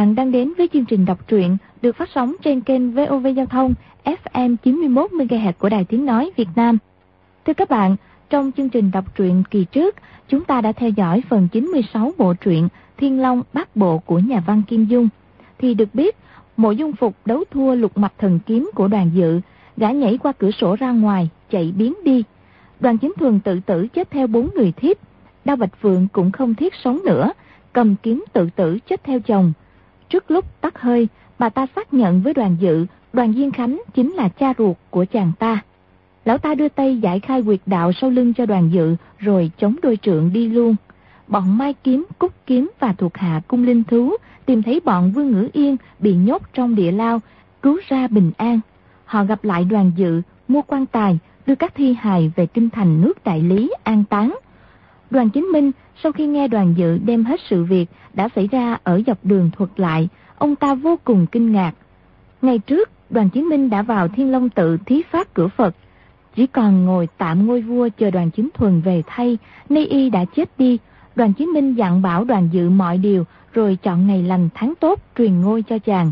bạn đang đến với chương trình đọc truyện được phát sóng trên kênh VOV Giao thông FM 91 MHz của Đài Tiếng nói Việt Nam. Thưa các bạn, trong chương trình đọc truyện kỳ trước, chúng ta đã theo dõi phần 96 bộ truyện Thiên Long Bát Bộ của nhà văn Kim Dung. Thì được biết, Mộ Dung Phục đấu thua Lục Mạch Thần Kiếm của Đoàn Dự, gã nhảy qua cửa sổ ra ngoài, chạy biến đi. Đoàn Chính Thuần tự tử chết theo 4 người thiếp. Đao Bạch Phượng cũng không thiết sống nữa, cầm kiếm tự tử chết theo chồng. Trước lúc tắt hơi, bà ta xác nhận với Đoàn Dự, Đoàn Diên Khánh chính là cha ruột của chàng ta. Lão ta đưa tay giải khai quyệt đạo sau lưng cho Đoàn Dự, rồi chống đôi trượng đi luôn. Bọn Mai Kiếm, Cúc Kiếm và thuộc hạ Cung Linh Thú tìm thấy bọn Vương Ngữ Yên bị nhốt trong địa lao, cứu ra bình an. Họ gặp lại Đoàn Dự, mua quan tài, đưa các thi hài về kinh thành nước Đại Lý an táng. Đoàn Chính Minh sau khi nghe Đoàn Dự đem hết sự việc đã xảy ra ở dọc đường thuật lại, ông ta vô cùng kinh ngạc. Ngày trước, Đoàn Chính Minh đã vào Thiên Long Tự thí phát cửa Phật, chỉ còn ngồi tạm ngôi vua chờ Đoàn Chính Thuần về thay, nay y đã chết đi. Đoàn Chính Minh dặn bảo Đoàn Dự mọi điều, rồi chọn ngày lành tháng tốt truyền ngôi cho chàng.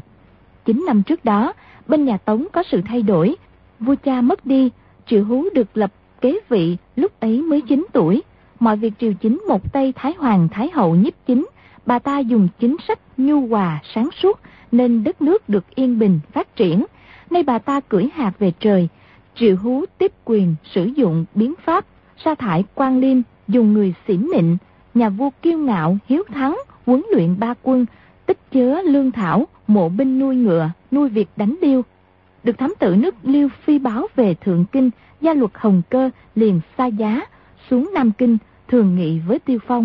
9 năm trước đó, bên nhà Tống có sự thay đổi, vua cha mất đi, Triệu Hú được lập kế vị, lúc ấy mới 9 tuổi. Mọi việc triều chính một tay Thái Hoàng Thái Hậu nhiếp chính, bà ta dùng chính sách nhu hòa sáng suốt nên đất nước được yên bình phát triển. Nay bà ta cưỡi hạc về trời, Triệu Hú tiếp quyền sử dụng biến pháp, sa thải quan liêm, dùng người xỉn nịnh. Nhà vua kiêu ngạo hiếu thắng, huấn luyện ba quân, tích chứa lương thảo, mộ binh nuôi ngựa, nuôi việc đánh điêu. Được thám tử nước Liêu phi báo về Thượng Kinh, gia luật Hồng Cơ liền xa giá xuống Nam Kinh thường nghị với Tiêu Phong.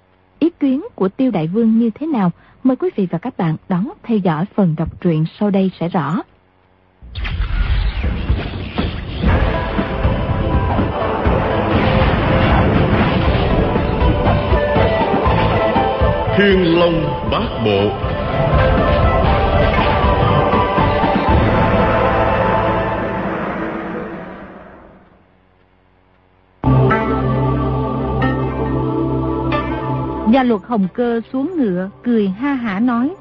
Ý kiến của Tiêu Đại Vương như thế nào? Mời quý vị và các bạn đón theo dõi phần đọc truyện sau đây sẽ rõ. Thiên Long Bát Bộ. Gia luật Hồng Cơ xuống ngựa, cười ha hả nói: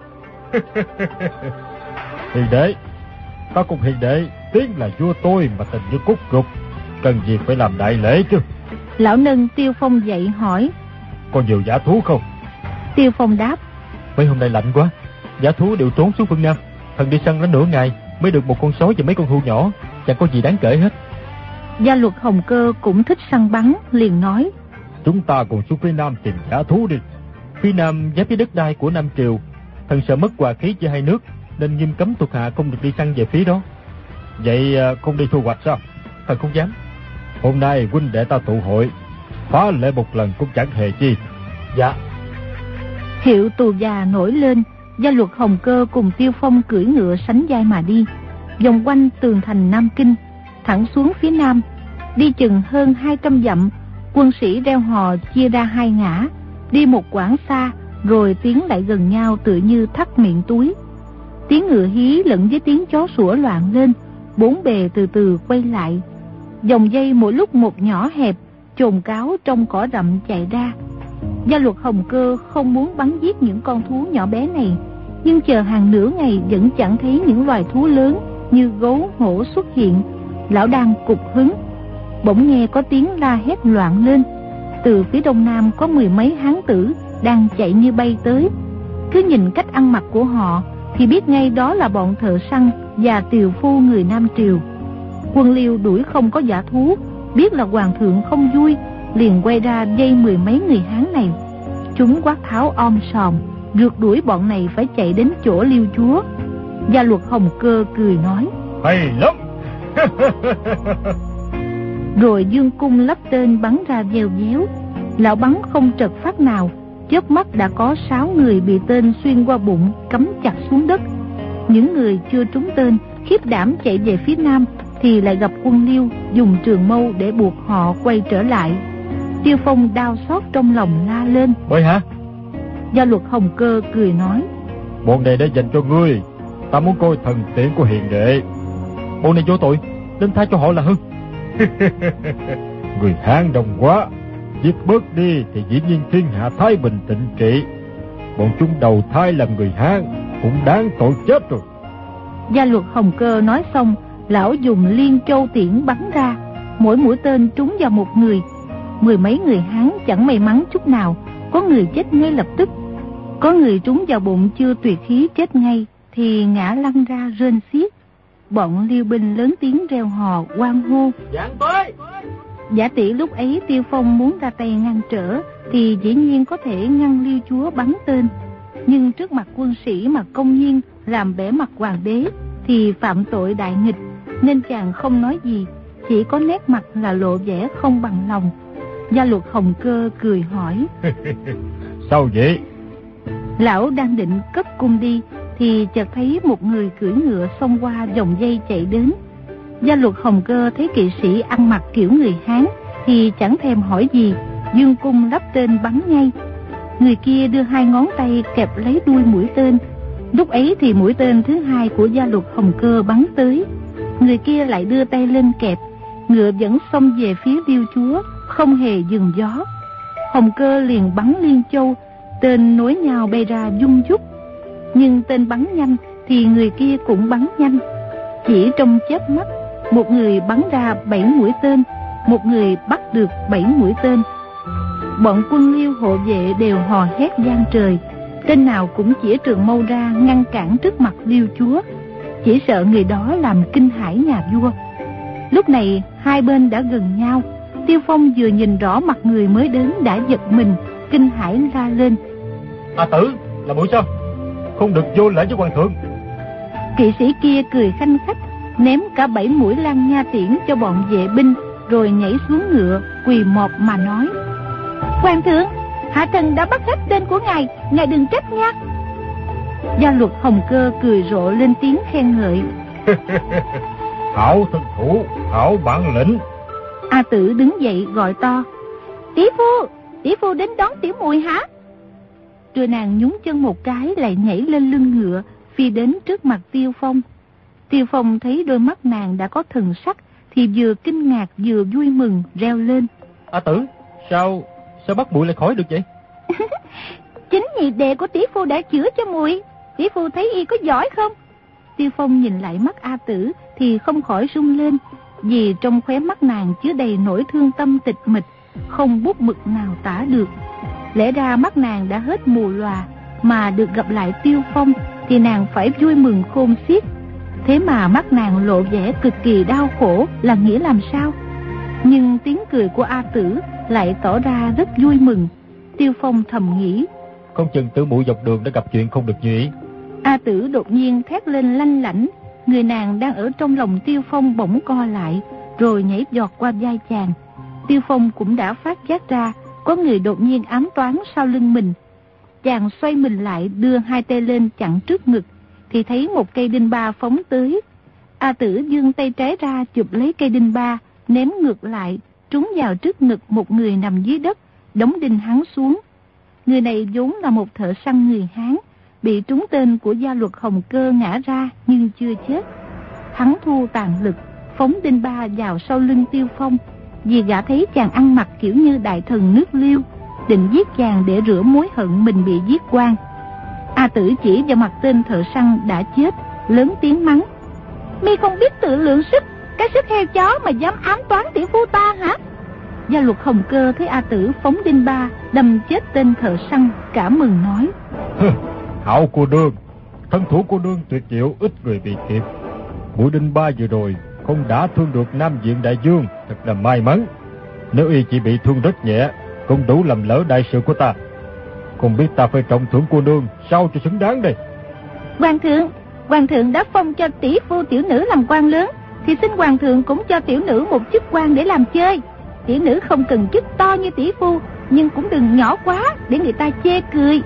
Hiền đệ, ta cùng hiền đệ tiếng là vua tôi mà tình như cốt gục, cần gì phải làm đại lễ chứ. Lão nâng Tiêu Phong dậy hỏi: Còn nhiều dã thú không? Tiêu Phong đáp: Mấy hôm nay lạnh quá, dã thú đều trốn xuống phương Nam. Thần đi săn đến nửa ngày mới được một con sói và mấy con hươu nhỏ, chẳng có gì đáng kể hết. Gia luật Hồng Cơ cũng thích săn bắn, liền nói: Chúng ta cùng xuống phía Nam tìm dã thú đi. Phía Nam giáp với đất đai của Nam Triều, thần sợ mất hòa khí giữa hai nước nên nghiêm cấm thuộc hạ không được đi săn về phía đó. Vậy không đi thu hoạch sao? Thần không dám. Hôm nay huynh đệ ta tụ hội, phá lệ một lần cũng chẳng hề chi. Dạ. Hiệu tù già nổi lên, Gia luật Hồng Cơ cùng Tiêu Phong cưỡi ngựa sánh vai mà đi, vòng quanh tường thành Nam Kinh, thẳng xuống phía Nam. Đi chừng hơn 200 dặm, quân sĩ reo hò chia ra hai ngã, đi một quãng xa rồi tiến lại gần nhau tựa như thắt miệng túi. Tiếng ngựa hí lẫn với tiếng chó sủa loạn lên, bốn bề từ từ quay lại. Dòng dây mỗi lúc một nhỏ hẹp, chồn cáo trong cỏ rậm chạy ra. Gia luật Hồng Cơ không muốn bắn giết những con thú nhỏ bé này, nhưng chờ hàng nửa ngày vẫn chẳng thấy những loài thú lớn như gấu, hổ xuất hiện. Lão đang cục hứng, bỗng nghe có tiếng la hét loạn lên. Từ phía đông nam có 10 mấy hán tử đang chạy như bay tới. Cứ nhìn cách ăn mặc của họ thì biết ngay đó là bọn thợ săn và tiều phu người Nam Triều. Quân Liêu đuổi không có dã thú, biết là hoàng thượng không vui, liền quay ra dây 10 mấy người hán này. Chúng quát tháo om sòm, rượt đuổi bọn này phải chạy đến chỗ Liêu chúa. Gia luật Hồng Cơ cười nói: Hay lắm. Rồi dương cung lắp tên bắn ra vèo véo. Lão bắn không trật phát nào, chớp mắt đã có 6 người bị tên xuyên qua bụng, cắm chặt xuống đất. Những người chưa trúng tên khiếp đảm chạy về phía nam thì lại gặp quân Liêu dùng trường mâu để buộc họ quay trở lại. Tiêu Phong đau xót trong lòng la lên: Vậy hả? Gia luật Hồng Cơ cười nói: Bọn này đã dành cho ngươi, ta muốn coi thần tiễn của hiền đệ. Bọn này vô tội, nên tha cho họ là hơn. Người Hán đông quá, giết bớt đi thì dĩ nhiên thiên hạ thái bình tịnh trị. Bọn chúng đầu thai làm người Hán, cũng đáng tội chết rồi. Gia Luật Hồng Cơ nói xong, lão dùng liên châu tiễn bắn ra, mỗi mũi tên trúng vào một người. 10 mấy người Hán chẳng may mắn chút nào, có người chết ngay lập tức, có người trúng vào bụng chưa tuyệt khí chết ngay, thì ngã lăn ra rên xiết. Bọn Liêu binh lớn tiếng reo hò hoan hô. Giảng tới! Giả tỷ lúc ấy Tiêu Phong muốn ra tay ngăn trở thì dĩ nhiên có thể ngăn Liêu chúa bắn tên, nhưng trước mặt quân sĩ mà công nhiên làm bẽ mặt hoàng đế thì phạm tội đại nghịch, nên chàng không nói gì, chỉ có nét mặt là lộ vẻ không bằng lòng. Gia Luật Hồng Cơ cười hỏi: Sao vậy? Lão đang định cất cung đi thì chợt thấy một người cưỡi ngựa xông qua vòng dây chạy đến. Gia Luật Hồng Cơ thấy kỵ sĩ ăn mặc kiểu người Hán thì chẳng thèm hỏi gì, dương cung lắp tên bắn ngay. Người kia đưa 2 ngón tay kẹp lấy đuôi mũi tên. Lúc ấy thì mũi tên thứ 2 của Gia Luật Hồng Cơ bắn tới, người kia lại đưa tay lên kẹp, ngựa vẫn xông về phía Liêu chúa, không hề dừng gió. Hồng Cơ liền bắn liên châu, tên nối nhau bay ra vung vút. Nhưng tên bắn nhanh thì người kia cũng bắn nhanh. Chỉ trong chớp mắt, một người bắn ra 7 mũi tên, một người bắt được 7 mũi tên. Bọn quân Liêu hộ vệ đều hò hét vang trời, tên nào cũng chĩa trường mâu ra ngăn cản trước mặt Liêu chúa, chỉ sợ người đó làm kinh hãi nhà vua. Lúc này hai bên đã gần nhau. Tiêu Phong vừa nhìn rõ mặt người mới đến đã giật mình, kinh hãi la lên: A Tử, là muội sao? Không được vô lễ với hoàng thượng. Kỵ sĩ kia cười khanh khách, ném cả 7 mũi lan nha tiễn cho bọn vệ binh, rồi nhảy xuống ngựa, quỳ mọp mà nói: Hoàng thượng, hạ thần đã bắt hết tên của ngài đừng trách nha. Gia Luật Hồng Cơ cười rộ lên tiếng khen ngợi: Hảo thân thủ, hảo bản lĩnh. A Tử đứng dậy gọi to: Tỷ phu đến đón tiểu muội hả? Rồi nàng nhún chân một cái lại nhảy lên lưng ngựa, phi đến trước mặt Tiêu Phong. Tiêu Phong thấy đôi mắt nàng đã có thần sắc thì vừa kinh ngạc vừa vui mừng, reo lên: A Tử, sao bắt muội lại khỏi được vậy? Chính nhị đệ của tỷ phu đã chữa cho muội. Tỷ phu thấy y có giỏi không? Tiêu Phong nhìn lại mắt A Tử thì không khỏi rung lên, vì trong khóe mắt nàng chứa đầy nỗi thương tâm tịch mịch, không bút mực nào tả được. Lẽ ra mắt nàng đã hết mù lòa, mà được gặp lại Tiêu Phong thì nàng phải vui mừng khôn xiết. Thế mà mắt nàng lộ vẻ cực kỳ đau khổ là nghĩa làm sao? Nhưng tiếng cười của A Tử lại tỏ ra rất vui mừng. Tiêu Phong thầm nghĩ: Không chừng tử muội dọc đường đã gặp chuyện không được như ý. A Tử đột nhiên thét lên lanh lảnh, người nàng đang ở trong lòng Tiêu Phong bỗng co lại, rồi nhảy giọt qua vai chàng. Tiêu Phong cũng đã phát giác ra có người đột nhiên ám toán sau lưng mình. Chàng xoay mình lại, đưa 2 tay lên chặn trước ngực, thì thấy một cây đinh ba phóng tới. A Tử giương tay trái ra chụp lấy cây đinh ba, ném ngược lại, trúng vào trước ngực một người nằm dưới đất, đóng đinh hắn xuống. Người này vốn là một thợ săn người Hán, bị trúng tên của Gia Luật Hồng Cơ ngã ra nhưng chưa chết. Hắn thu tàn lực, phóng đinh ba vào sau lưng Tiêu Phong, vì gã thấy chàng ăn mặc kiểu như đại thần nước Liêu, định giết chàng để rửa mối hận mình bị giết oan. A Tử chỉ vào mặt tên thợ săn đã chết, lớn tiếng mắng: Mi không biết tự lượng sức, cái sức heo chó mà dám ám toán tỷ phu ta hả? Gia Luật Hồng Cơ thấy A Tử phóng đinh ba đâm chết tên thợ săn, cảm mừng nói: Hảo cô nương, thân thủ cô nương tuyệt diệu, ít người bị kịp. Mũi đinh ba vừa rồi không đã thương được Nam Viện Đại Dương, thật là may mắn. Nếu y chỉ bị thương rất nhẹ, cũng đủ làm lỡ đại sự của ta. Không biết ta phải trọng thưởng cô nương sao cho xứng đáng đây. Hoàng thượng đã phong cho tỷ phu tiểu nữ làm quan lớn, thì xin hoàng thượng cũng cho tiểu nữ một chức quan để làm chơi. Tiểu nữ không cần chức to như tỷ phu, nhưng cũng đừng nhỏ quá để người ta chê cười.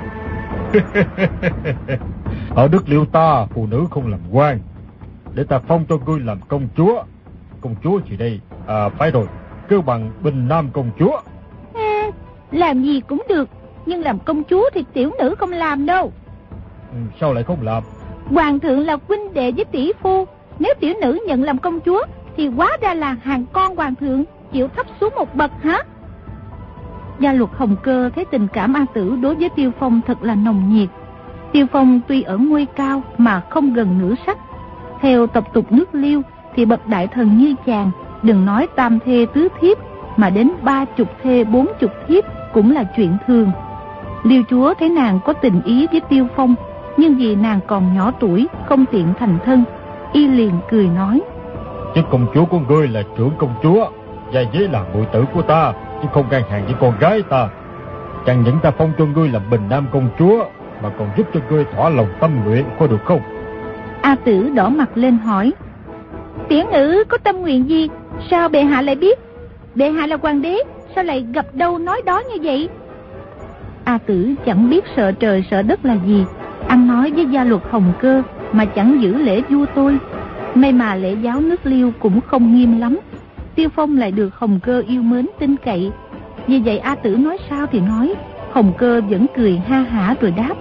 Ở đất Liêu ta, phụ nữ không làm quan. Để ta phong cho ngươi làm công chúa. Công chúa gì đây? Phải rồi, kêu bằng Bình Nam công chúa. Làm gì cũng được, nhưng làm công chúa thì tiểu nữ không làm đâu. Sao lại không làm? Hoàng thượng là huynh đệ với tỷ phu, nếu tiểu nữ nhận làm công chúa thì hóa ra là hàng con hoàng thượng, chịu thấp xuống một bậc hả? Gia Luật Hồng Cơ thấy tình cảm A Tử đối với Tiêu Phong thật là nồng nhiệt. Tiêu Phong tuy ở ngôi cao mà không gần nửa sắc. Theo tập tục nước Liêu thì bậc đại thần như chàng, đừng nói tam thê tứ thiếp, mà đến 30 thê 40 thiếp cũng là chuyện thường. Liêu chúa thấy nàng có tình ý với Tiêu Phong, nhưng vì nàng còn nhỏ tuổi không tiện thành thân, y liền cười nói: Chứ công chúa của ngươi là trưởng công chúa, và với là muội tử của ta, chứ không ngang hàng với con gái ta. Chẳng những ta phong cho ngươi làm Bình Nam công chúa, mà còn giúp cho ngươi thỏa lòng tâm nguyện, có được không? A Tử đỏ mặt lên hỏi: Tiểu nữ có tâm nguyện gì? Sao bệ hạ lại biết? Bệ hạ là hoàng đế, sao lại gặp đâu nói đó như vậy? A Tử chẳng biết sợ trời sợ đất là gì, ăn nói với gia luật Hồng Cơ mà chẳng giữ lễ vua tôi. May mà lễ giáo nước Liêu cũng không nghiêm lắm. Tiêu Phong lại được Hồng Cơ yêu mến tin cậy, vì vậy A Tử nói sao thì nói, Hồng Cơ vẫn cười ha hả rồi đáp: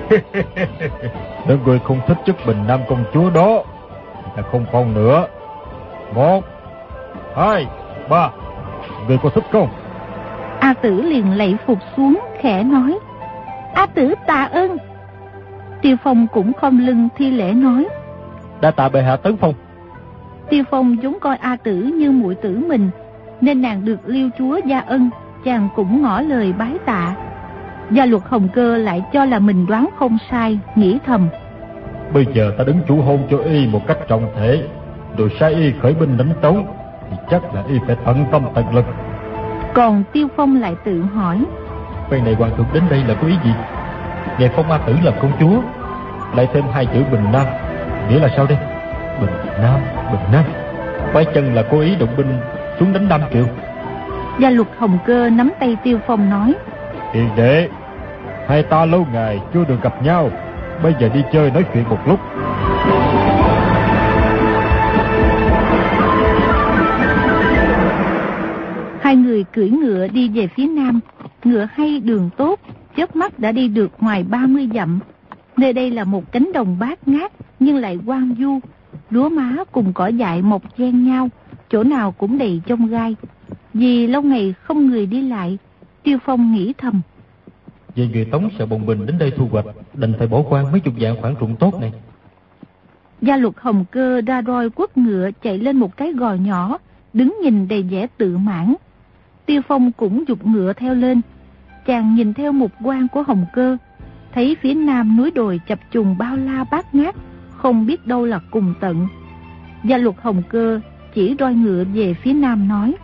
Nếu ngươi không thích chức Bình Nam công chúa đó thì ta không phong nữa. 1, 2, 3, ngươi có thích không? A Tử liền lạy phục xuống khẽ nói: A Tử tạ ơn. Tiêu Phong cũng khom lưng thi lễ nói: Đa tạ bệ hạ tấn phong. Tiêu Phong vốn coi A Tử như muội tử mình, nên nàng được Liêu chúa gia ân, chàng cũng ngỏ lời bái tạ. Gia luật Hồng Cơ lại cho là mình đoán không sai, nghĩ thầm: Bây giờ ta đứng chủ hôn cho y một cách trọng thể, rồi sai y khởi binh đánh Tống, thì chắc là y phải tận tâm tận lực. Còn Tiêu Phong lại tự hỏi: Bên này hoàng thượng đến đây là có ý gì? Ngài phong A Tử làm công chúa, lại thêm 2 chữ Bình Nam, nghĩa là sao đây? Bình Nam, Bình Nam, phải chăng là cố ý động binh xuống đánh Nam Triệu? Gia luật Hồng Cơ nắm tay Tiêu Phong nói: Hiền đệ, hai ta lâu ngày chưa được gặp nhau, bây giờ đi chơi nói chuyện một lúc. Hai người cưỡi ngựa đi về phía nam. Ngựa hay đường tốt, chớp mắt đã đi được ngoài 30 dặm. Nơi đây là một cánh đồng bát ngát nhưng lại hoang vu, lúa má cùng cỏ dại mọc chen nhau, chỗ nào cũng đầy chông gai. Vì lâu ngày không người đi lại, Tiêu Phong nghĩ thầm: Về người Tống sợ bồng bình đến đây thu hoạch, đành phải bỏ qua mấy chục vạn khoản ruộng tốt này. Gia luật Hồng Cơ ra roi quất ngựa chạy lên một cái gò nhỏ, đứng nhìn đầy vẻ tự mãn. Tiêu Phong cũng giục ngựa theo lên. Chàng nhìn theo mục quang của Hồng Cơ, thấy phía nam núi đồi chập trùng bao la bát ngát, không biết đâu là cùng tận. Gia luật Hồng Cơ chỉ roi ngựa về phía nam nói: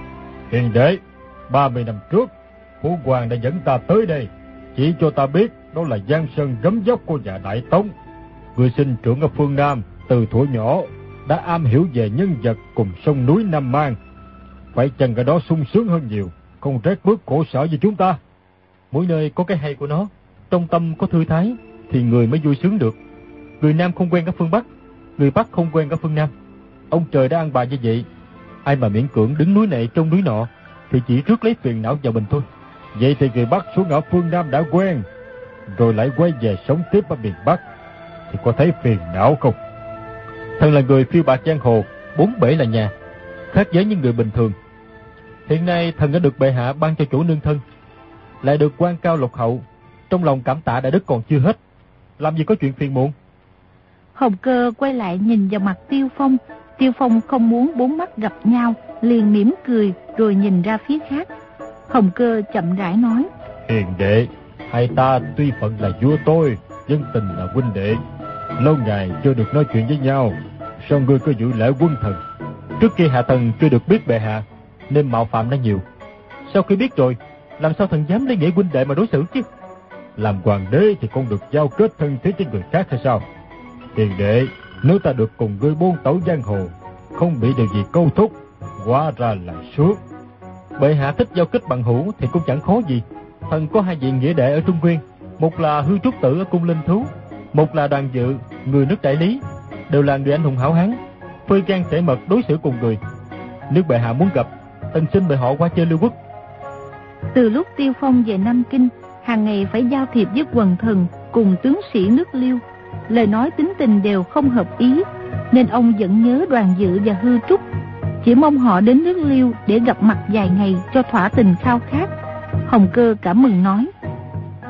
Hiền đệ, 30 năm trước, Phú Hoàng đã dẫn ta tới đây, chỉ cho ta biết đó là giang sơn gấm dốc của nhà Đại Tống. Người sinh trưởng ở phương Nam, từ thuở nhỏ đã am hiểu về nhân vật cùng sông núi Nam Mang. Phải chăng ở đó sung sướng hơn nhiều, không rét mướt khổ sở như chúng ta? Mỗi nơi có cái hay của nó, trong tâm có thư thái thì người mới vui sướng được. Người Nam không quen ở phương Bắc, người Bắc không quen ở phương Nam. Ông trời đã ăn bài như vậy, ai mà miễn cưỡng đứng núi này trong núi nọ thì chỉ rước lấy phiền não vào mình thôi. Vậy thì người Bắc xuống ở phương Nam đã quen, rồi lại quay về sống tiếp ở miền Bắc, thì có thấy phiền não không? Thần là người phiêu bạt giang hồ, 4 bể là nhà, khác với những người bình thường. Hiện nay thần đã được bệ hạ ban cho chủ nương thân, lại được quan cao lộc hậu, trong lòng cảm tạ đại đức còn chưa hết, làm gì có chuyện phiền muộn. Hồng Cơ quay lại nhìn vào mặt Tiêu Phong. Tiêu Phong không muốn bốn mắt gặp nhau, liền mỉm cười rồi nhìn ra phía khác. Hồng Cơ chậm rãi nói: Hiền đệ, hai ta tuy phận là vua tôi, dân tình là huynh đệ, lâu ngày chưa được nói chuyện với nhau, sao ngươi có giữ lễ quân thần? Trước kia hạ thần chưa được biết bệ hạ, nên mạo phạm đã nhiều. Sau khi biết rồi, làm sao thần dám lấy nghĩa huynh đệ mà đối xử chứ? Làm hoàng đế thì không được giao kết thân thiết với người khác hay sao? Hiền đệ, nếu ta được cùng ngươi buôn tẩu giang hồ, không bị điều gì câu thúc, hóa ra là sướng. Bệ hạ thích giao kết bằng hữu thì cũng chẳng khó gì. Thần có 2 vị nghĩa đệ ở Trung Nguyên, một là Hư Trúc Tử ở Cung Linh Thú, một là Đoàn Dự, người nước Đại Lý, đều là người anh hùng hảo hán, phơi gan kể mật đối xử cùng người. Nếu bệ hạ muốn gặp, thần xin mời họ qua chơi Lưu Quốc. Từ lúc Tiêu Phong về Nam Kinh, hàng ngày phải giao thiệp với quần thần cùng tướng sĩ nước Liêu, lời nói tính tình đều không hợp ý, nên ông vẫn nhớ Đoàn Dự và Hư Trúc, chỉ mong họ đến nước Liêu để gặp mặt vài ngày cho thỏa tình khao khát. Hồng Cơ cảm mừng nói: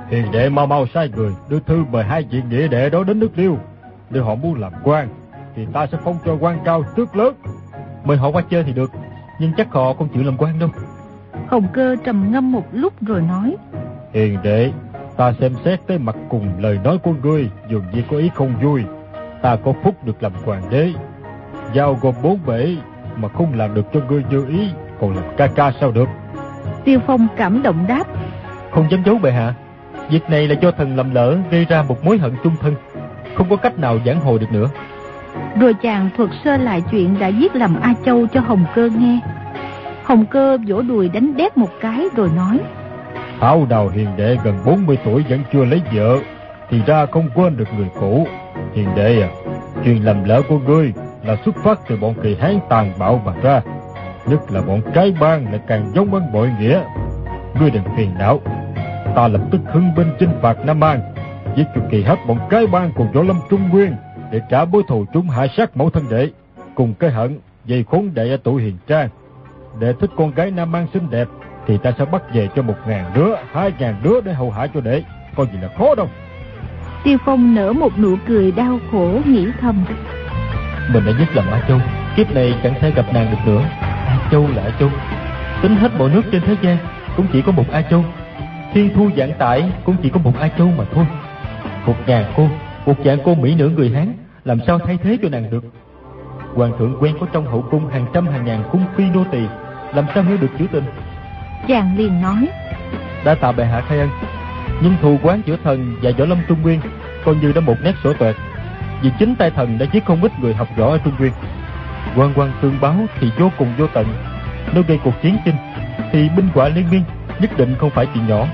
Hiền đệ mau sai người đưa thư mời hai vị nghĩa đệ đó đến nước Liêu. Nếu họ muốn làm quan thì ta sẽ phong cho quan cao tước lớn. Mời họ qua chơi thì được, nhưng chắc họ không chịu làm quan đâu. Hồng Cơ trầm ngâm một lúc rồi nói: Hiền đệ, ta xem xét tới mặt cùng lời nói của ngươi dường như có ý không vui. Ta có phúc được làm hoàng đế, giao gồm 4 bể mà không làm được cho ngươi như ý, còn làm ca sao được? Tiêu Phong cảm động đáp: Không dám giấu bệ hạ, việc này là do thần lầm lỡ gây ra một mối hận chung thân, không có cách nào vãn hồi được nữa. Rồi chàng thuật sơ lại chuyện đã giết lầm A Châu cho Hồng Cơ nghe. Hồng Cơ vỗ đùi đánh đét một cái rồi nói: Thảo nào hiền đệ gần 40 tuổi vẫn chưa lấy vợ, thì ra không quên được người cũ. Hiền đệ à, chuyện lầm lỡ của ngươi là xuất phát từ bọn Kỳ Hán tàn bạo mà ra, nhất là bọn cái bang lại càng giống ân bội nghĩa. Ngươi đừng phiền não, ta lập tức hưng binh chinh phạt Nam An, giết cho kỳ hết bọn cái bang cùng Võ Lâm Trung Nguyên, để trả mối thù chúng hại sát mẫu thân đệ, cùng cái hận dày khốn đệ ở tuổi hiền trang. Đệ thích con gái Nam An xinh đẹp thì ta sẽ bắt về cho 1.000 đứa, 2.000 đứa để hầu hạ cho đệ, có gì là khó đâu. Tiêu Phong nở một nụ cười đau khổ, nghĩ thầm: Mình đã giết lầm A Châu, kiếp này chẳng thể gặp nàng được nữa. A Châu là A Châu, tính hết mọi nước trên thế gian cũng chỉ có một A Châu, thiên thu vạn tải cũng chỉ có một A Châu mà thôi. Một dạng cô mỹ nữ người Hán làm sao thay thế cho nàng được? Hoàng thượng quen có trong hậu cung hàng trăm hàng ngàn cung phi nô tỳ, làm sao hiểu được chữ tình? Chàng liền nói: Đã tạ bệ hạ khai ân, nhưng thù oán giữa thần và Võ Lâm Trung Nguyên coi như đã một nét sổ toẹt, vì chính tay thần đã giết không ít người học võ ở Trung Nguyên. Quan tương báo thì vô cùng vô tận, nếu gây cuộc chiến chinh thì binh họa liên miên, nhất định không phải chuyện nhỏ.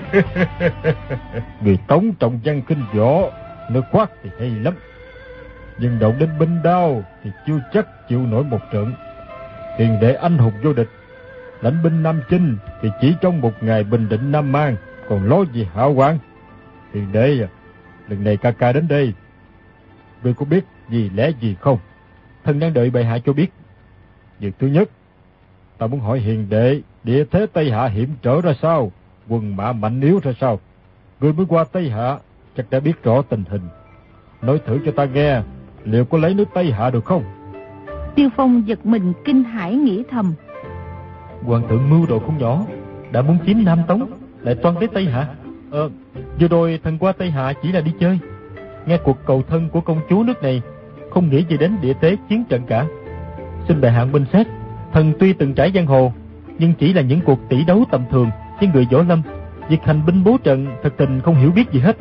Người Tống trọng văn khinh võ, nước khoác thì hay lắm, nhưng động đến binh đao thì chưa chắc chịu nổi một trận. Hiền đệ anh hùng vô địch, lãnh binh Nam Chinh thì chỉ trong một ngày bình định Nam An, còn lo gì hạo quang. Hiền đệ à, lần này ca đến đây, ngươi có biết gì lẽ gì không? Thần đang đợi bệ hạ cho biết. Việc thứ nhất, ta muốn hỏi hiền đệ địa thế Tây Hạ hiểm trở ra sao, quân mã mạnh yếu ra sao. Ngươi mới qua Tây Hạ chắc đã biết rõ tình hình, nói thử cho ta nghe, liệu có lấy nước Tây Hạ được không? Tiêu Phong giật mình kinh hãi, nghĩ thầm: Hoàng thượng mưu đồ không nhỏ, đã muốn chiếm Nam Tống lại toan tới Tây Hạ. Vừa rồi thần qua Tây Hạ chỉ là đi chơi, nghe cuộc cầu thân của công chúa nước này, không nghĩ gì đến địa thế chiến trận cả. Xin bệ hạ minh xét, thần tuy từng trải giang hồ, nhưng chỉ là những cuộc tỷ đấu tầm thường với người võ lâm, việc hành binh bố trận thật tình không hiểu biết gì hết.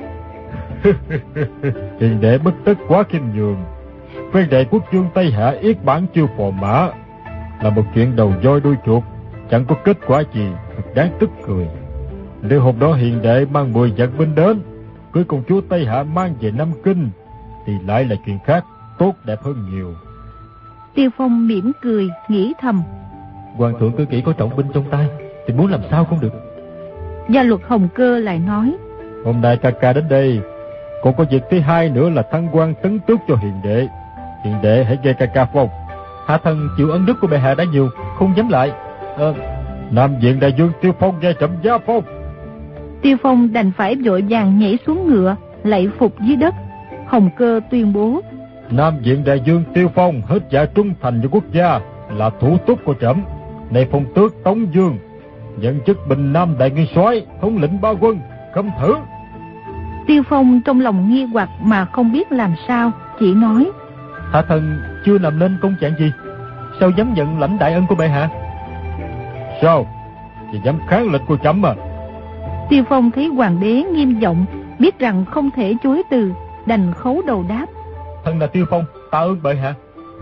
Hiền đệ bất tất quá khiêm nhường. Phen đệ quốc vương Tây Hạ yết bản chiêu phò mã là một chuyện đầu voi đuôi chuột, chẳng có kết quả gì, thật đáng tức cười. Nếu hôm đó hiền đệ mang 10 vạn binh đến, cưới công chúa Tây Hạ mang về Nam Kinh, thì lại là chuyện khác, tốt đẹp hơn nhiều. Tiêu Phong mỉm cười, nghĩ thầm: Hoàng thượng cứ kỹ có trọng binh trong tay thì muốn làm sao không được. Gia luật Hồng Cơ lại nói: Hôm nay ca đến đây, còn có việc thứ hai nữa là thăng quan tấn tước cho hiền đệ. Hiền đệ hãy nghe ca phong. Hạ thần chịu ân đức của bệ hạ đã nhiều, không dám lại. Nam viện đại vương Tiêu Phong nghe trẫm giá phong. Tiêu Phong đành phải vội vàng nhảy xuống ngựa, lạy phục dưới đất. Hồng Cơ tuyên bố: Nam viện đại vương Tiêu Phong hết dạ trung thành với quốc gia, là thủ túc của trẫm, nay phong tước Tống Dương, nhận chức Bình Nam đại nguyên soái, thống lĩnh ba quân, khâm thử. Tiêu Phong trong lòng nghi hoặc mà không biết làm sao, chỉ nói: Hạ thần chưa làm nên công trạng gì, sao dám nhận lãnh đại ân của bệ hạ? Sao? Vì dám kháng lệnh của trẫm à? Tiêu Phong thấy hoàng đế nghiêm giọng, biết rằng không thể chối từ, đành khấu đầu đáp: Thần là Tiêu Phong, tạ ơn bệ hạ.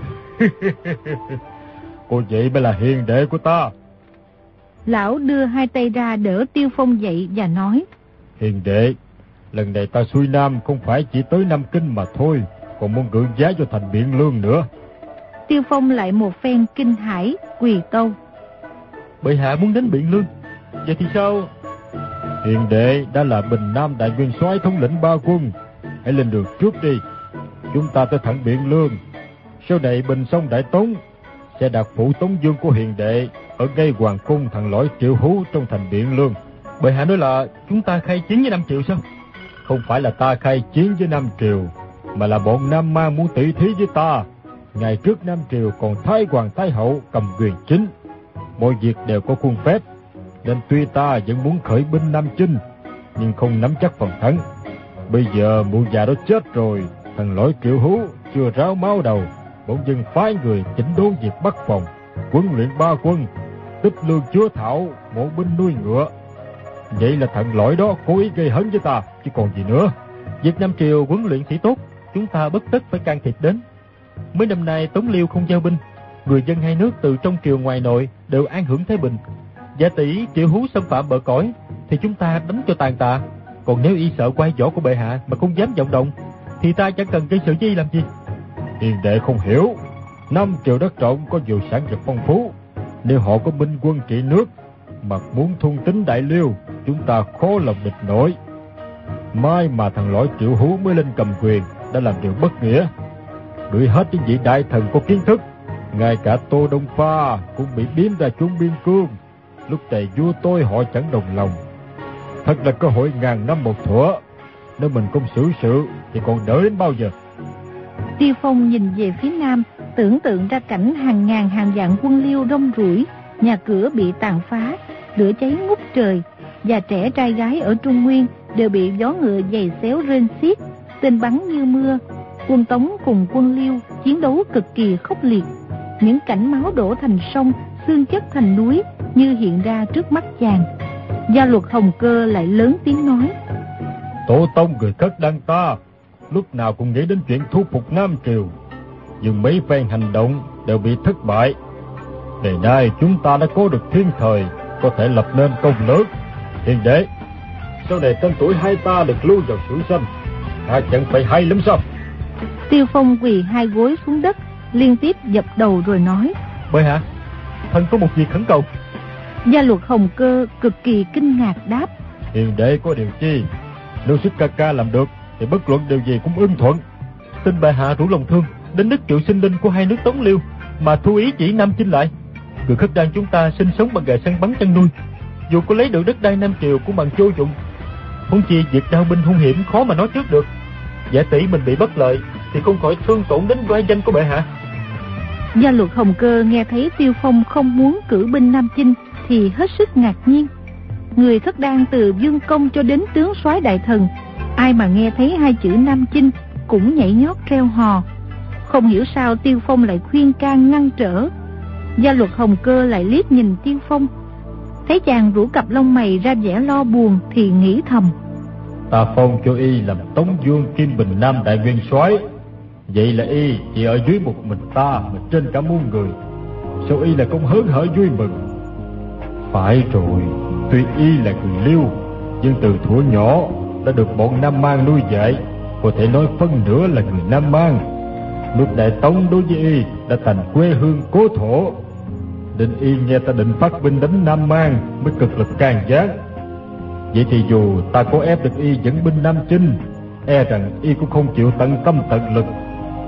Cô vậy mới là hiền đệ của ta. Lão đưa hai tay ra đỡ Tiêu Phong dậy và nói: Hiền đệ, lần này ta xuôi Nam không phải chỉ tới Nam Kinh mà thôi, còn muốn gượng giá cho thành Biện Lương nữa. Tiêu Phong lại một phen kinh hãi, quỳ tâu: Bệ hạ muốn đến Biện Lương, vậy thì sao? Hiền đệ đã là Bình Nam đại nguyên soái, thống lĩnh ba quân, hãy lên đường trước đi. Chúng ta tới thẳng Biện Lương, sau này Bình xong Đại Tống sẽ đặt phủ Tống Dương của hiền đệ ở ngay hoàng cung thằng lõi Triệu Hú trong thành Biện Lương. Bệ hạ nói là chúng ta khai chiến với Nam Triều sao? Không phải là ta khai chiến với Nam Triều, mà là bọn Nam Man muốn tỷ thí với ta. Ngày trước Nam Triều còn Thái Hoàng Thái Hậu cầm quyền chính, mọi việc đều có khuôn phép, nên tuy ta vẫn muốn khởi binh Nam chinh, nhưng không nắm chắc phần thắng. Bây giờ mụ già đó chết rồi, thằng lõi Triệu Hú chưa ráo máu đầu, bỗng dưng phái người chỉnh đốn việc bắt phòng, huấn luyện ba quân, tích lương chúa thảo, mộ binh nuôi ngựa. Vậy là thằng lõi đó cố ý gây hấn với ta, chứ còn gì nữa. Việc Nam Triều huấn luyện sĩ tốt, chúng ta bất tất phải can thiệp đến. Mấy năm nay Tống Liêu không giao binh, người dân hai nước từ trong triều ngoài nội đều an hưởng thái bình. Giả tỷ Triệu Hú xâm phạm bờ cõi thì chúng ta đánh cho tàn tạ. Còn nếu y sợ quai võ của bệ hạ mà không dám vọng động, thì ta chẳng cần gây sự với y làm gì. Hiền đệ không hiểu, Nam Triều đất rộng có nhiều sản vật phong phú, nếu họ có binh quân trị nước mà muốn thôn tính Đại Liêu, chúng ta khó lòng địch nổi. Mai mà thằng lõi Triệu Hú mới lên cầm quyền đã làm điều bất nghĩa, đuổi hết những vị đại thần có kiến thức, ngay cả Tô Đông Pha cũng bị biếm ra chốn biên cương. Lúc này vua tôi họ chẳng đồng lòng, thật là cơ hội ngàn năm một thuở. Nếu mình không xử sự thì còn đợi đến bao giờ? Tiêu Phong nhìn về phía nam, tưởng tượng ra cảnh hàng ngàn hàng vạn quân Liêu rong ruổi, nhà cửa bị tàn phá, lửa cháy ngút trời, già trẻ trai gái ở Trung Nguyên đều bị gió ngựa giày xéo rên xiết, tên bắn như mưa. Quân Tống cùng quân Liêu chiến đấu cực kỳ khốc liệt, những cảnh máu đổ thành sông, xương chất thành núi như hiện ra trước mắt chàng. Gia Luật Hồng Cơ lại lớn tiếng nói: Tổ tông người Khất Đăng ta lúc nào cũng nghĩ đến chuyện thu phục Nam Triều, nhưng mấy phen hành động đều bị thất bại. Ngày nay chúng ta đã có được thiên thời, có thể lập nên công lớn. Hiền đệ, sau này tên tuổi hai ta được lưu vào sử sách, ta chẳng phải hay lắm sao? Tiêu Phong quỳ hai gối xuống đất, liên tiếp dập đầu rồi nói: Bệ hạ, thần có một việc khẩn cầu. Gia Luật Hồng Cơ cực kỳ kinh ngạc đáp: Hiền đệ có điều chi? Nếu sức ca ca làm được thì bất luận điều gì cũng ưng thuận. Xin bệ hạ rủ lòng thương đến đức triệu sinh linh của hai nước Tống Liêu mà thu ý chỉ Nam chinh lại. Người Khất Đan chúng ta sinh sống bằng nghề săn bắn chăn nuôi, dù có lấy được đất đai Nam Triều cũng bằng vô dụng. Huống chi việc đao binh hung hiểm khó mà nói trước được. Giả tỷ mình bị bất lợi thì không khỏi thương tổn đến oai danh của bệ hạ. Gia Luật Hồng Cơ nghe thấy Tiêu Phong không muốn cử binh Nam chinh thì hết sức ngạc nhiên. Người Khất Đan từ vương công cho đến tướng soái đại thần, ai mà nghe thấy hai chữ Nam chinh cũng nhảy nhót reo hò. Không hiểu sao Tiêu Phong lại khuyên can ngăn trở. Gia Luật Hồng Cơ lại liếc nhìn Tiêu Phong, thấy chàng rũ cặp lông mày ra vẻ lo buồn thì nghĩ thầm: Ta phong cho y làm Tống Vương Kim Bình Nam đại nguyên soái, vậy là y chỉ ở dưới một mình ta mà trên cả muôn người, sao y là không hớn hở vui mừng? Phải rồi, tuy y là người Liêu, nhưng từ thuở nhỏ đã được bọn Nam Man nuôi dạy, có thể nói phân nửa là người Nam Man. Nước Đại Tống đối với y đã thành quê hương cố thổ, nên y nghe ta định phát binh đánh Nam Man mới cực lực can gián. Vậy thì dù ta có ép được y dẫn binh Nam chinh, e rằng y cũng không chịu tận tâm tận lực.